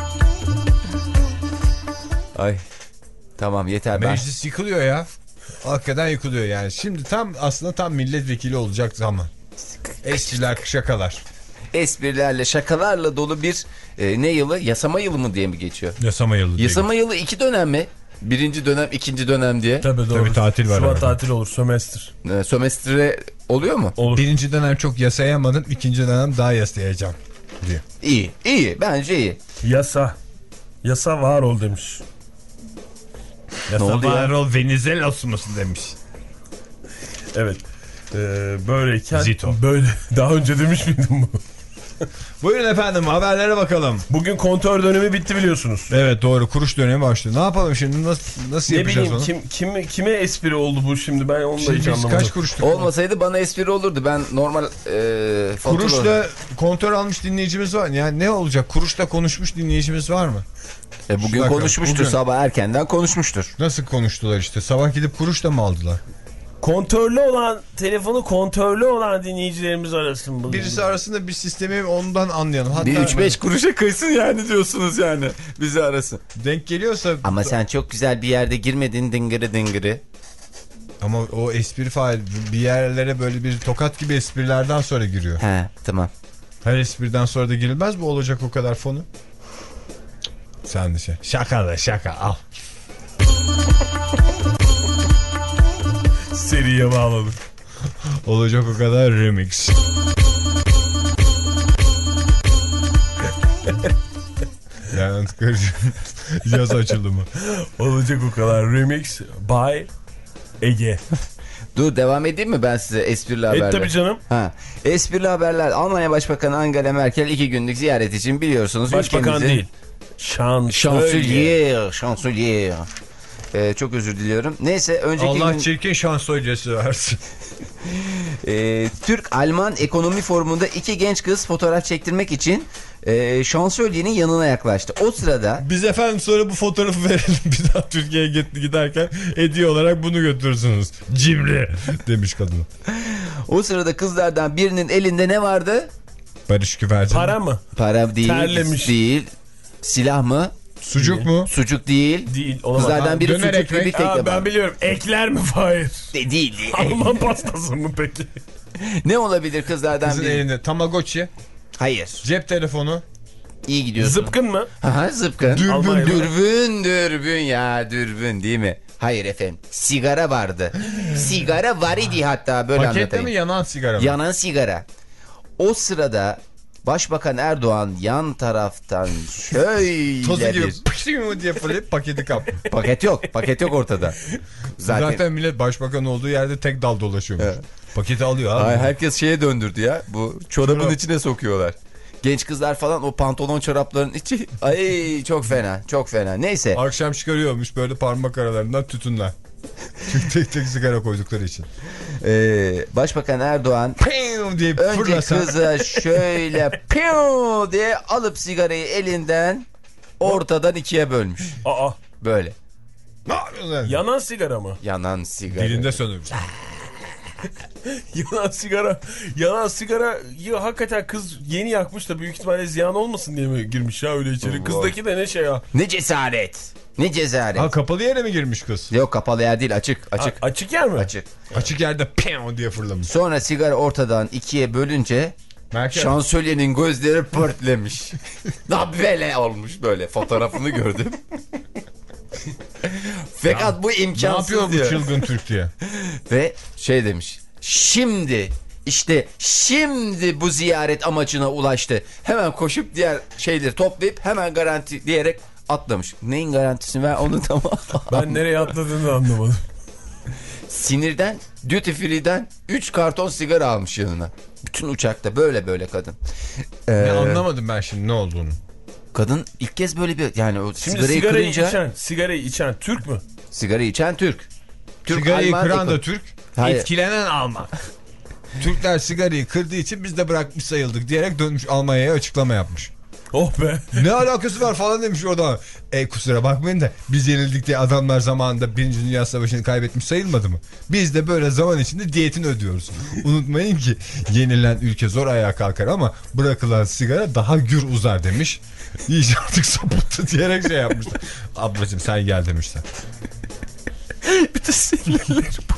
Ay tamam, yeter ben. Meclis yıkılıyor ya. Hakikaten yıkılıyor yani. Şimdi tam aslında tam milletvekili olacak zaman. Espriler, şakalar. Esprilerle, şakalarla dolu bir e, ne yılı? Yasama yılı mı diye mi geçiyor? Yasama yılı diye. Yasama yılı iki dönem mi? Birinci dönem, ikinci dönem diye. Tabii doğru. Tabii tatil var Şubat arada. tatil olur, sömestr. E, sömestre oluyor mu? Olur. Birinci dönem çok yasayamadım. İkinci dönem daha yasayacağım diyor. İyi, iyi. Bence iyi. Yasa. Yasa var ol demiş. Yasa oldu ya? var ol Venizelos musun demiş. Evet. Ee, böyleyken Zito. böyle daha önce demiş miydim bunu? Buyurun efendim, haberlere bakalım. Bugün kontör dönemi bitti biliyorsunuz. Evet doğru, kuruş dönemi başlıyor. Ne yapalım şimdi, nasıl, nasıl Ne yapacağız bileyim onu? kim, kime, kime espri oldu bu şimdi, ben onu da Şimdi hiç biz anlamadım. kaç kuruşluk? Olmasaydı bana espri olurdu. Ben normal e, fatura... Kuruşla kontör almış dinleyicimiz var. Yani ne olacak? Kuruşla konuşmuş dinleyicimiz var mı? E, bugün Dakika, konuşmuştur. bugün. Sabah erkenden konuşmuştur. Nasıl konuştular işte? Sabah gidip kuruşla mı aldılar? Kontörlü olan, telefonu kontörlü olan dinleyicilerimiz arasın bugün. Birisi arasında bir sistemi ondan anlayalım. Hatta Bir üç beş kuruşa kıysın yani diyorsunuz yani. Bizi arasın. denk geliyorsa... Ama sen çok güzel bir yerde girmedin dıngırı dıngırı. Ama o espri faal bir yerlere böyle bir tokat gibi esprilerden sonra giriyor. He tamam. Her espriden sonra da girilmez mi olacak o kadar fonu? Sen de şey. Şaka da şaka al. geriye bağladık. Olacak o kadar remix. Yani yaz açılımı. Olacak o kadar remix by Ege. Dur devam edeyim mi ben size esprili haberler? Et tabii canım. Ha. Esprili haberler. Almanya Başbakanı Angela Merkel iki günlük ziyaret için biliyorsunuz. Başbakan ülkemizi... değil. Şansölye. Şansölye. Şansölye. Ee, çok özür diliyorum. Neyse önceki Allah gün... çirkin şansölyesi versin. Ee, Türk-Alman Ekonomi Forumu'nda iki genç kız fotoğraf çektirmek için e, şansölyenin yanına yaklaştı. O sırada... Biz efendim sonra bu fotoğrafı verelim. Bir daha Türkiye'ye giderken hediye olarak bunu götürürsünüz. Cimri demiş kadın. O sırada kızlardan birinin elinde ne vardı? Barış güvercin. Para mı? Para değil. Terlemiş. Değil. Silah mı? Sucuk mu? Sucuk değil. Değil. Olamaz. Kızlardan biri Döner sucuk ekmek. bir tek Aa, ben yapan. biliyorum. Ekler mi? Hayır. De, değil değil. Alman pastası mı peki? Ne olabilir kızlardan Kızın biri? elinde Tamagotchi, Hayır. cep telefonu, İyi gidiyorsun. Zıpkın mı? Aha, zıpkın. Dürbün, Almanya'da. dürbün. Dürbün, dürbün ya dürbün değil mi? Hayır efendim. Sigara vardı. Sigara var idi hatta böyle pakette anlatayım. mi yanan sigara mı? Yanan sigara. O sırada Başbakan Erdoğan yan taraftan şöyle Tozu gibi bir... pışıyor diye fırlayıp paketi kaptı. Paket yok. Paket yok ortada. Zaten, Zaten, millet başbakan olduğu yerde tek dal dolaşıyormuş. Evet. Paketi alıyor abi. Ay, herkes şeye döndürdü ya. Bu çorabın Çorap. içine sokuyorlar. Genç kızlar falan o pantolon çorapların içi. Ay çok fena. Çok fena. Neyse. Akşam çıkarıyormuş böyle parmak aralarından tütünler. Çünkü tek tek sigara koydukları için. Ee, Başbakan Erdoğan Piyum diye önce fırlasa. kıza şöyle piu diye alıp sigarayı elinden ortadan ikiye bölmüş. Aa. Böyle. Ne yapıyorsun lan? Yanan sigara mı? Yanan sigara. Dilinde sönürmüş. Yanan sigara. Yanan sigara. Ya hakikaten kız yeni yakmış da büyük ihtimalle ziyan olmasın diye mi girmiş ya öyle içeri? Kızdaki de ne şey ya? Ne cesaret. Ne cesaret. Ha, kapalı yere mi girmiş kız? Yok kapalı yer değil açık açık. A- açık yer mi? Açık. Açık yerde piyum diye fırlamış. Sonra sigara ortadan ikiye bölünce Merkel. şansölyenin gözleri pörtlemiş. Daha böyle olmuş böyle fotoğrafını gördüm. Fakat bu Ne imkansız yapıyor bu diyor. çılgın Türk diye. Ve şey demiş. Şimdi işte şimdi bu ziyaret amacına ulaştı. Hemen koşup diğer şeyleri toplayıp hemen garanti diyerek atlamış. Neyin garantisini ver onu tamam. Ben nereye atladığını anlamadım. Sinirden duty free'den üç karton sigara almış yanına. Bütün uçakta böyle böyle kadın. Ee, Ne anlamadım ben şimdi ne olduğunu. kadın ilk kez böyle bir yani o Şimdi sigarayı, sigarayı kırınca içen, sigarayı içen Türk mü? sigarayı içen Türk. Türk Sigarayı Alman kıran da eko- Türk, Hayır. etkilenen Alman. Türkler sigarayı kırdığı için biz de bırakmış sayıldık diyerek dönmüş Almanya'ya açıklama yapmış. Oh be. Ne alakası var falan demiş orada. E kusura bakmayın da biz yenildik diye adamlar zamanında Birinci Dünya Savaşı'nı kaybetmiş sayılmadı mı? Biz de böyle zaman içinde diyetini ödüyoruz. Unutmayın ki yenilen ülke zor ayağa kalkar ama bırakılan sigara daha gür uzar demiş. İyice artık sapıttı diyerek şey yapmışlar. Ablacığım sen gel demişler. Bütün sinirleri bu.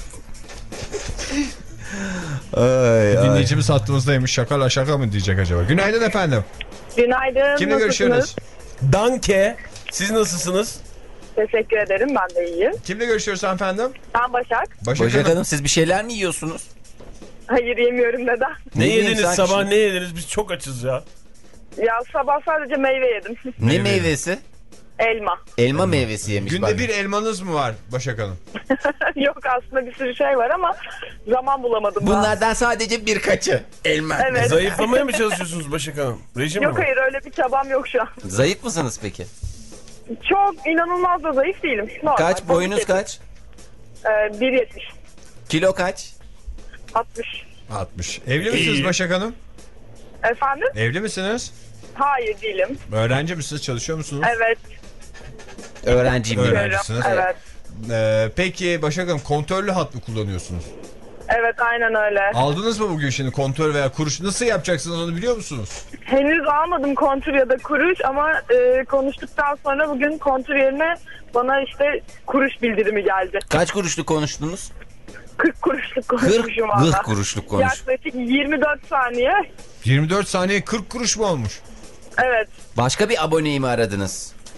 Ay, ay. Dinleyicimiz hattımızdaymış. Şaka la şaka mı diyecek acaba? Günaydın efendim. Günaydın. Kimle nasılsınız? görüşüyoruz? Danke. Siz nasılsınız? Teşekkür ederim. Ben de iyiyim. Kimle görüşüyoruz efendim? Ben Başak. Başak Başak Hanım. Hanım siz bir şeyler mi yiyorsunuz? Hayır yemiyorum neden? Ne, Ne yediniz bileyim, sabah sanki- ne yediniz? Biz çok açız ya. Ya sabah sadece meyve yedim. Ne Meyve. meyvesi? Elma. Elma meyvesi yemiş. Günde bak. bir elmanız mı var Başak Hanım? Yok aslında bir sürü şey var ama zaman bulamadım. daha. Bunlardan sadece birkaçı. Elma. Evet. Zayıflamaya mı çalışıyorsunuz Başak Hanım? Rejim Yok mi? hayır öyle bir çabam yok şu an. Zayıf mısınız peki? Çok inanılmaz da zayıf değilim. Normal. Kaç? Boyunuz Basit. kaç? Ee, bir yetmiş. Kilo kaç? altmış. altmış. Evli misiniz İyi. Başak Hanım? Efendim? Evli misiniz? Hayır değilim. Öğrenci misiniz? Çalışıyor musunuz? Evet. Öğrenciyim. Öğrenci. diyorum. Öğrencisiniz. Evet. Ee, peki Başak Hanım kontörlü hat mı kullanıyorsunuz? Evet aynen öyle. Aldınız mı bugün şimdi kontör veya kuruş? Nasıl yapacaksınız onu biliyor musunuz? Henüz almadım kontür ya da kuruş ama e, konuştuktan sonra bugün kontür yerine bana işte kuruş bildirimi geldi. Kaç kuruşluk konuştunuz? kırk kuruşluk kırk, konuşmuşum valla. kırk kuruşluk konuş. Yaklaşık yirmi dört saniye. yirmi dört saniye kırk kuruş mu olmuş? Evet. Başka bir aboneyi mi aradınız?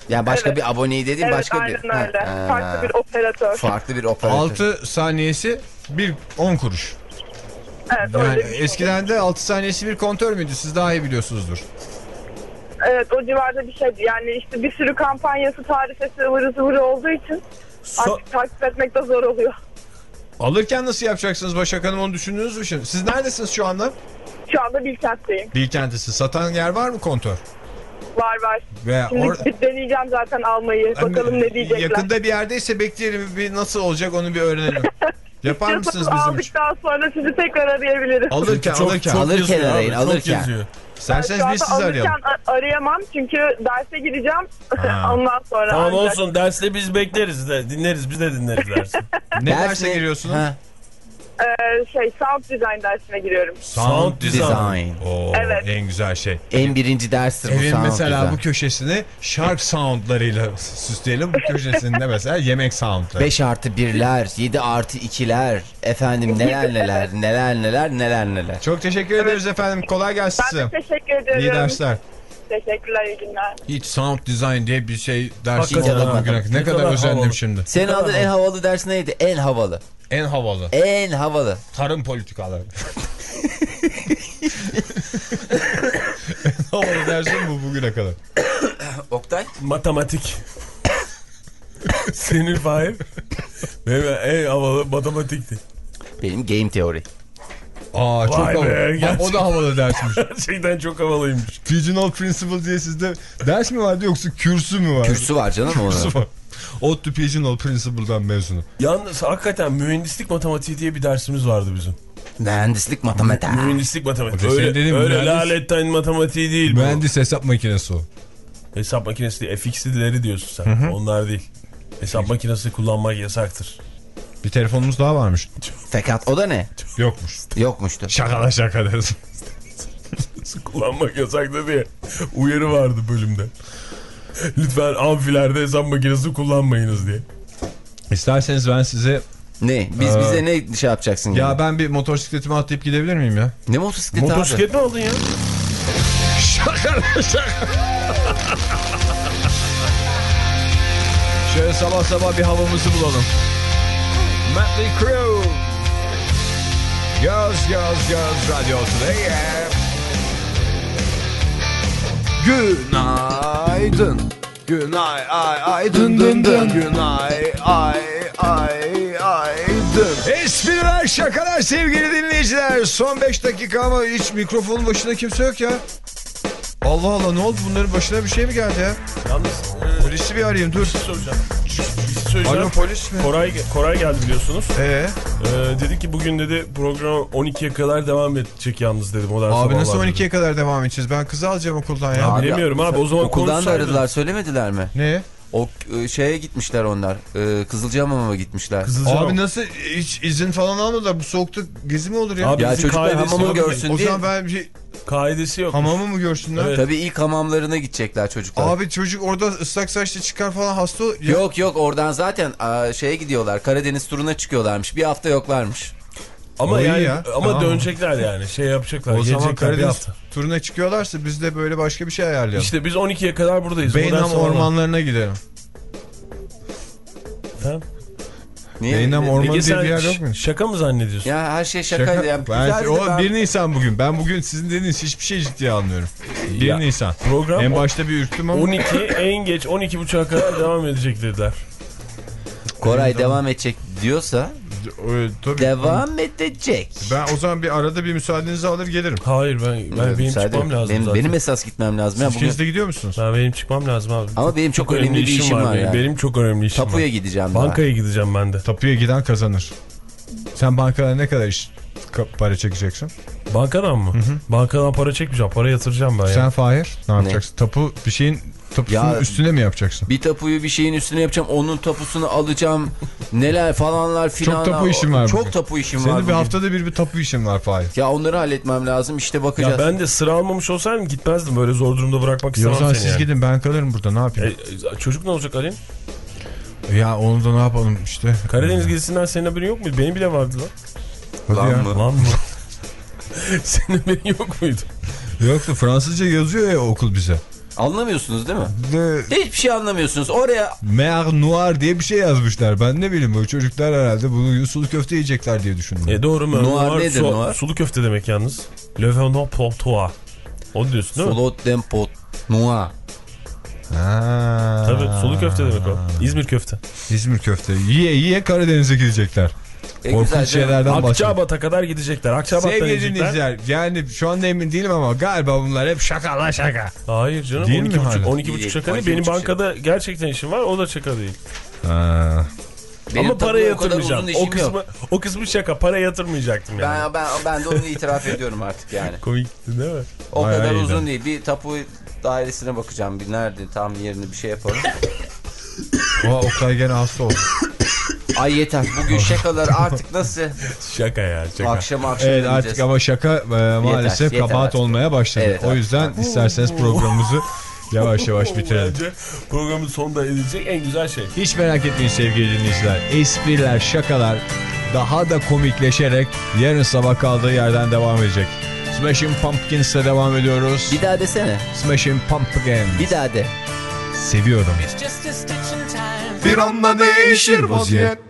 Yani başka Evet. bir aboneyi dediğin Evet, başka bir. aynen öyle. Ha, Farklı bir operatör. Farklı bir operatör. altı saniyesi bir on kuruş. Evet, Yani öyle bir şey. eskiden de altı saniyesi bir kontör müydü? Siz daha iyi biliyorsunuzdur. Evet, o civarda bir şeydi. Yani işte bir sürü kampanyası, tarifesi ıvırı zıvırı olduğu için So- artık takip etmek de zor oluyor. Alırken nasıl yapacaksınız Başak Hanım, onu düşündünüz mü şimdi? Siz neredesiniz şu anda? Şu anda Bilkent'teyim. Bilkent'isi. Satan yer var mı kontör? Var var. Veya Şimdi or- bir deneyeceğim zaten almayı. Bakalım ne diyecekler. Yakında bir yerdeyse bekleyelim, bir nasıl olacak onu bir öğrenelim. Yapar mısınız bizim için? Aldıktan sonra sizi tekrar arayabilirim. Alırken Çok, alırken. çok Alırken yazıyor arayın, abi, çok alırken. yazıyor. İsterseniz Şu biz anda sizi arayalım. alırken a- arayamam çünkü derse gireceğim. Ha. Ondan sonra Tamam ancak. olsun, derste biz bekleriz de dinleriz, biz de dinleriz dersi. Ne Ders derse ne? giriyorsunuz? Ha, Ee, şey sound design dersine giriyorum. Sound design. design. Oo, Evet. en güzel şey. En birinci derstir bu Evin sound mesela design. bu köşesini shark soundlarıyla süsleyelim. Bu köşesinde mesela yemek soundları. beş artı birler, yedi artı ikiler, efendim neler neler, neler neler, neler neler. Çok teşekkür ederiz efendim. Kolay gelsin Ben size. de teşekkür ederim. İyi dersler. Teşekkürler, iyi günler. Hiç sound design diye bir şey dersi Hakikaten olmadı ha. bugüne. Ne Ne kadar kadar özendim havalı. şimdi. Senin aldığın en havalı ders neydi? En havalı. En havalı. En havalı. Tarım politikaları. En havalı dersim bu bugüne kadar. Oktay? Matematik. Senin Fahir. Benim en havalı matematikti. Benim game teori. Aa çok Vay be, havalı. Bak, o gerçekten. da havalı dersmiş. Gerçekten çok havalıymış. Pigeonhole Principle diye sizde ders mi vardı yoksa kürsü mü vardı? Kürsü var canım onun. Kürsü var. ODTÜ Pigeonhole Principle'dan mezunu. Yalnız hakikaten mühendislik matematiği diye bir dersimiz vardı bizim. Mühendislik matematik. Mühendislik matematiği. Hocam senin Öyle, dediğin öyle mühendis- laletten matematiği değil bu. Mühendis hesap makinesi o. Hesap makinesi değil. F X'lileri diyorsun sen. Hı hı. Onlar değil. Hesap makinesi kullanmak yasaktır. Bir telefonumuz daha varmış. Fakat o da ne? Yokmuş. Yokmuştu. Şakala şaka deriz. Kullanmak yasaktır diye uyarı vardı bölümde. Lütfen amfilerde hesap makinesi kullanmayınız diye. İsterseniz ben size... Ne? Biz Ee, bize ne şey yapacaksın? Ya yani? ben bir motosikletimi atlayıp gidebilir miyim ya? Ne motosikleti abi? Motosiklet mi aldın ya? Şaka şaka. Şöyle sabah sabah bir havamızı bulalım. Mötley Crüe. Girls, girls, girls radyo today. Yeah. Günaydın. Günay ay ay dın dın dın. Günay ay ay ay dın. Espriler, şakalar sevgili dinleyiciler. Son beş dakika ama hiç mikrofonun başında kimse yok ya. Allah Allah, ne oldu, bunların başına bir şey mi geldi ya? Yalnız e, Polisi bir arayayım, dur. bir şey soracağım. Bir şey söyleyeceğim. Alo, polis mi? Koray, Koray geldi biliyorsunuz. Ee? Ee, dedi ki bugün dedi program on ikiye kadar devam edecek yalnız dedi. Modern Abi nasıl Sabahlar on ikiye dedi. kadar devam edeceğiz? Ben kızı alacağım okuldan ya. Ya Abi, bilemiyorum abi, o zaman Okuldan da konuşsaydın. aradılar, söylemediler mi? Ne? O e, şeye gitmişler onlar. E, Kızılcahamam'a gitmişler. Kızılcahamam. Abi nasıl hiç izin falan almadılar? Bu soğukta gezi mi olur ya? Abi Ya bizim çocuklar kaidesi hamamı yok. görsün o diye. zaman ben bir şey... Kaidesi yok. Hamamı mı görsünler? Evet. Tabii ilk hamamlarına gidecekler çocuklar. Abi çocuk orada ıslak saçlı çıkar falan, hasta ol- ya. Yok yok, oradan zaten a, şeye gidiyorlar. Karadeniz turuna çıkıyorlarmış. Bir hafta yoklarmış. Ama O iyi yani ya. ama Tamam. dönecekler yani. Şey yapacaklar. O zaman gelecekler bir Karadeniz hafta. turuna çıkıyorlarsa biz de böyle başka bir şey ayarlayalım. İşte biz on ikiye kadar buradayız. Beynam Modern Sabahlar. ormanlarına gidelim. Efendim? Niye? Beynam Ne- ormanı Ege diye bir sen yer yok ş- mu? şaka mı zannediyorsun? Ya her şey şakaydı. Ya. Ben, Güzeldi o ben- bir Nisan bugün. Ben bugün sizin dediğiniz hiçbir şey ciddiye almıyorum. bir Ya, Nisan. program En o- başta bir ürktüm ama. on iki en geç on iki buçuğa kadar devam edecek dediler. Koray devam edecek diyorsa Ee, tabii. devam edecek. Ben o zaman bir arada bir müsaadenizi alır gelirim. Hayır ben, ben benim Müsaade çıkmam yok. lazım benim, zaten. benim esas gitmem lazım. Ya Siz bugün ikiniz de gidiyor musunuz? Ben benim çıkmam lazım abi. Ama benim çok önemli bir işim var benim. ya. Benim çok önemli işim tapuya var. gideceğim daha. Bankaya gideceğim ben de. Tapuya giden kazanır. Sen bankada ne kadar iş ka- para çekeceksin? Bankadan mı? Bankadan para çekmeyeceğim. Para yatıracağım ben Sen ya. Fahir ne yapacaksın? Tapu bir şeyin tapusunun Ya- üstüne mi yapacaksın? Bir tapuyu bir şeyin üstüne yapacağım. Onun tapusunu alacağım. Neler falanlar filanlar. Çok tapu işim var Çok bugün. tapu işim var Senin bir bugün. haftada bir bir tapu işin var Fahir. Ya onları halletmem lazım. İşte bakacağız. Ya ben de sıra almamış olsaydım gitmezdim. Böyle zor durumda bırakmak Ya o istemem zaman seni siz yani. gidin, ben kalırım burada, ne E, yapayım? e, çocuk ne olacak Ali? Ya onu da ne yapalım işte. Karadeniz gezisinden senin haberin yok muydu? Benim bile vardı lan. Hadi Lan ya. mı? Lan mı? Senin haberin yok muydu? Yoktu, Fransızca yazıyor ya okul bize. Anlamıyorsunuz değil mi? De, Hiçbir şey anlamıyorsunuz. Oraya Mer Noir diye bir şey yazmışlar. Ben ne bileyim, o çocuklar herhalde bunu sulu köfte yiyecekler diye düşündüm. E doğru mu? Noir nedir su, noir? Sulu köfte demek yalnız. Le vin de Portois. Onu diyorsun değil mi? Solo tempo noir. Ha. Tabii sulu köfte demek o. İzmir köfte. İzmir köfte. Yiye yiye Karadeniz'e gidecekler. E Korkunç güzel, şeylerden bahsediyor. Akçabat'a kadar gidecekler. Akçabat'ta Sevgili yiyecekler. dinleyiciler, yani şu anda emin değilim ama galiba bunlar hep şaka la şaka. Hayır canım, Değil mi on iki buçuk hala? on iki buçuk şaka değil. Benim bankada gerçekten işim var, o da şaka değil. Ha. Benim Ama tabii paraya o kadar yatırmayacağım. uzun O işim kısmı, yok. o kısmı şaka. Para yatırmayacaktım yani. Ben, ben, ben de onu itiraf ediyorum artık yani. Komikti değil mi? O Bayağı kadar iyiydi. uzun değil. Bir tapu dairesine bakacağım. Bir nerede tam yerini bir şey yapalım. Oha, Oktay gene hasta oldu. Ay yeter. Bugün şakalar artık nasıl? Şaka ya, şaka. Akşam akşam Evet, edeceğiz. artık ama şaka e, maalesef yeter kabahat artık. olmaya başladı. Evet, o yüzden isterseniz programımızı yavaş yavaş bitirelim. Bence programın sonunda edilecek en güzel şey. Hiç merak etmeyin sevgili dinleyiciler. Espriler, şakalar daha da komikleşerek yarın sabah kaldığı yerden devam edecek. Smashing Pumpkins'le devam ediyoruz. Bir daha desene. Smashing Pumpkins. Bir daha de. Seviyorum. Bir anda değişir vaziyet.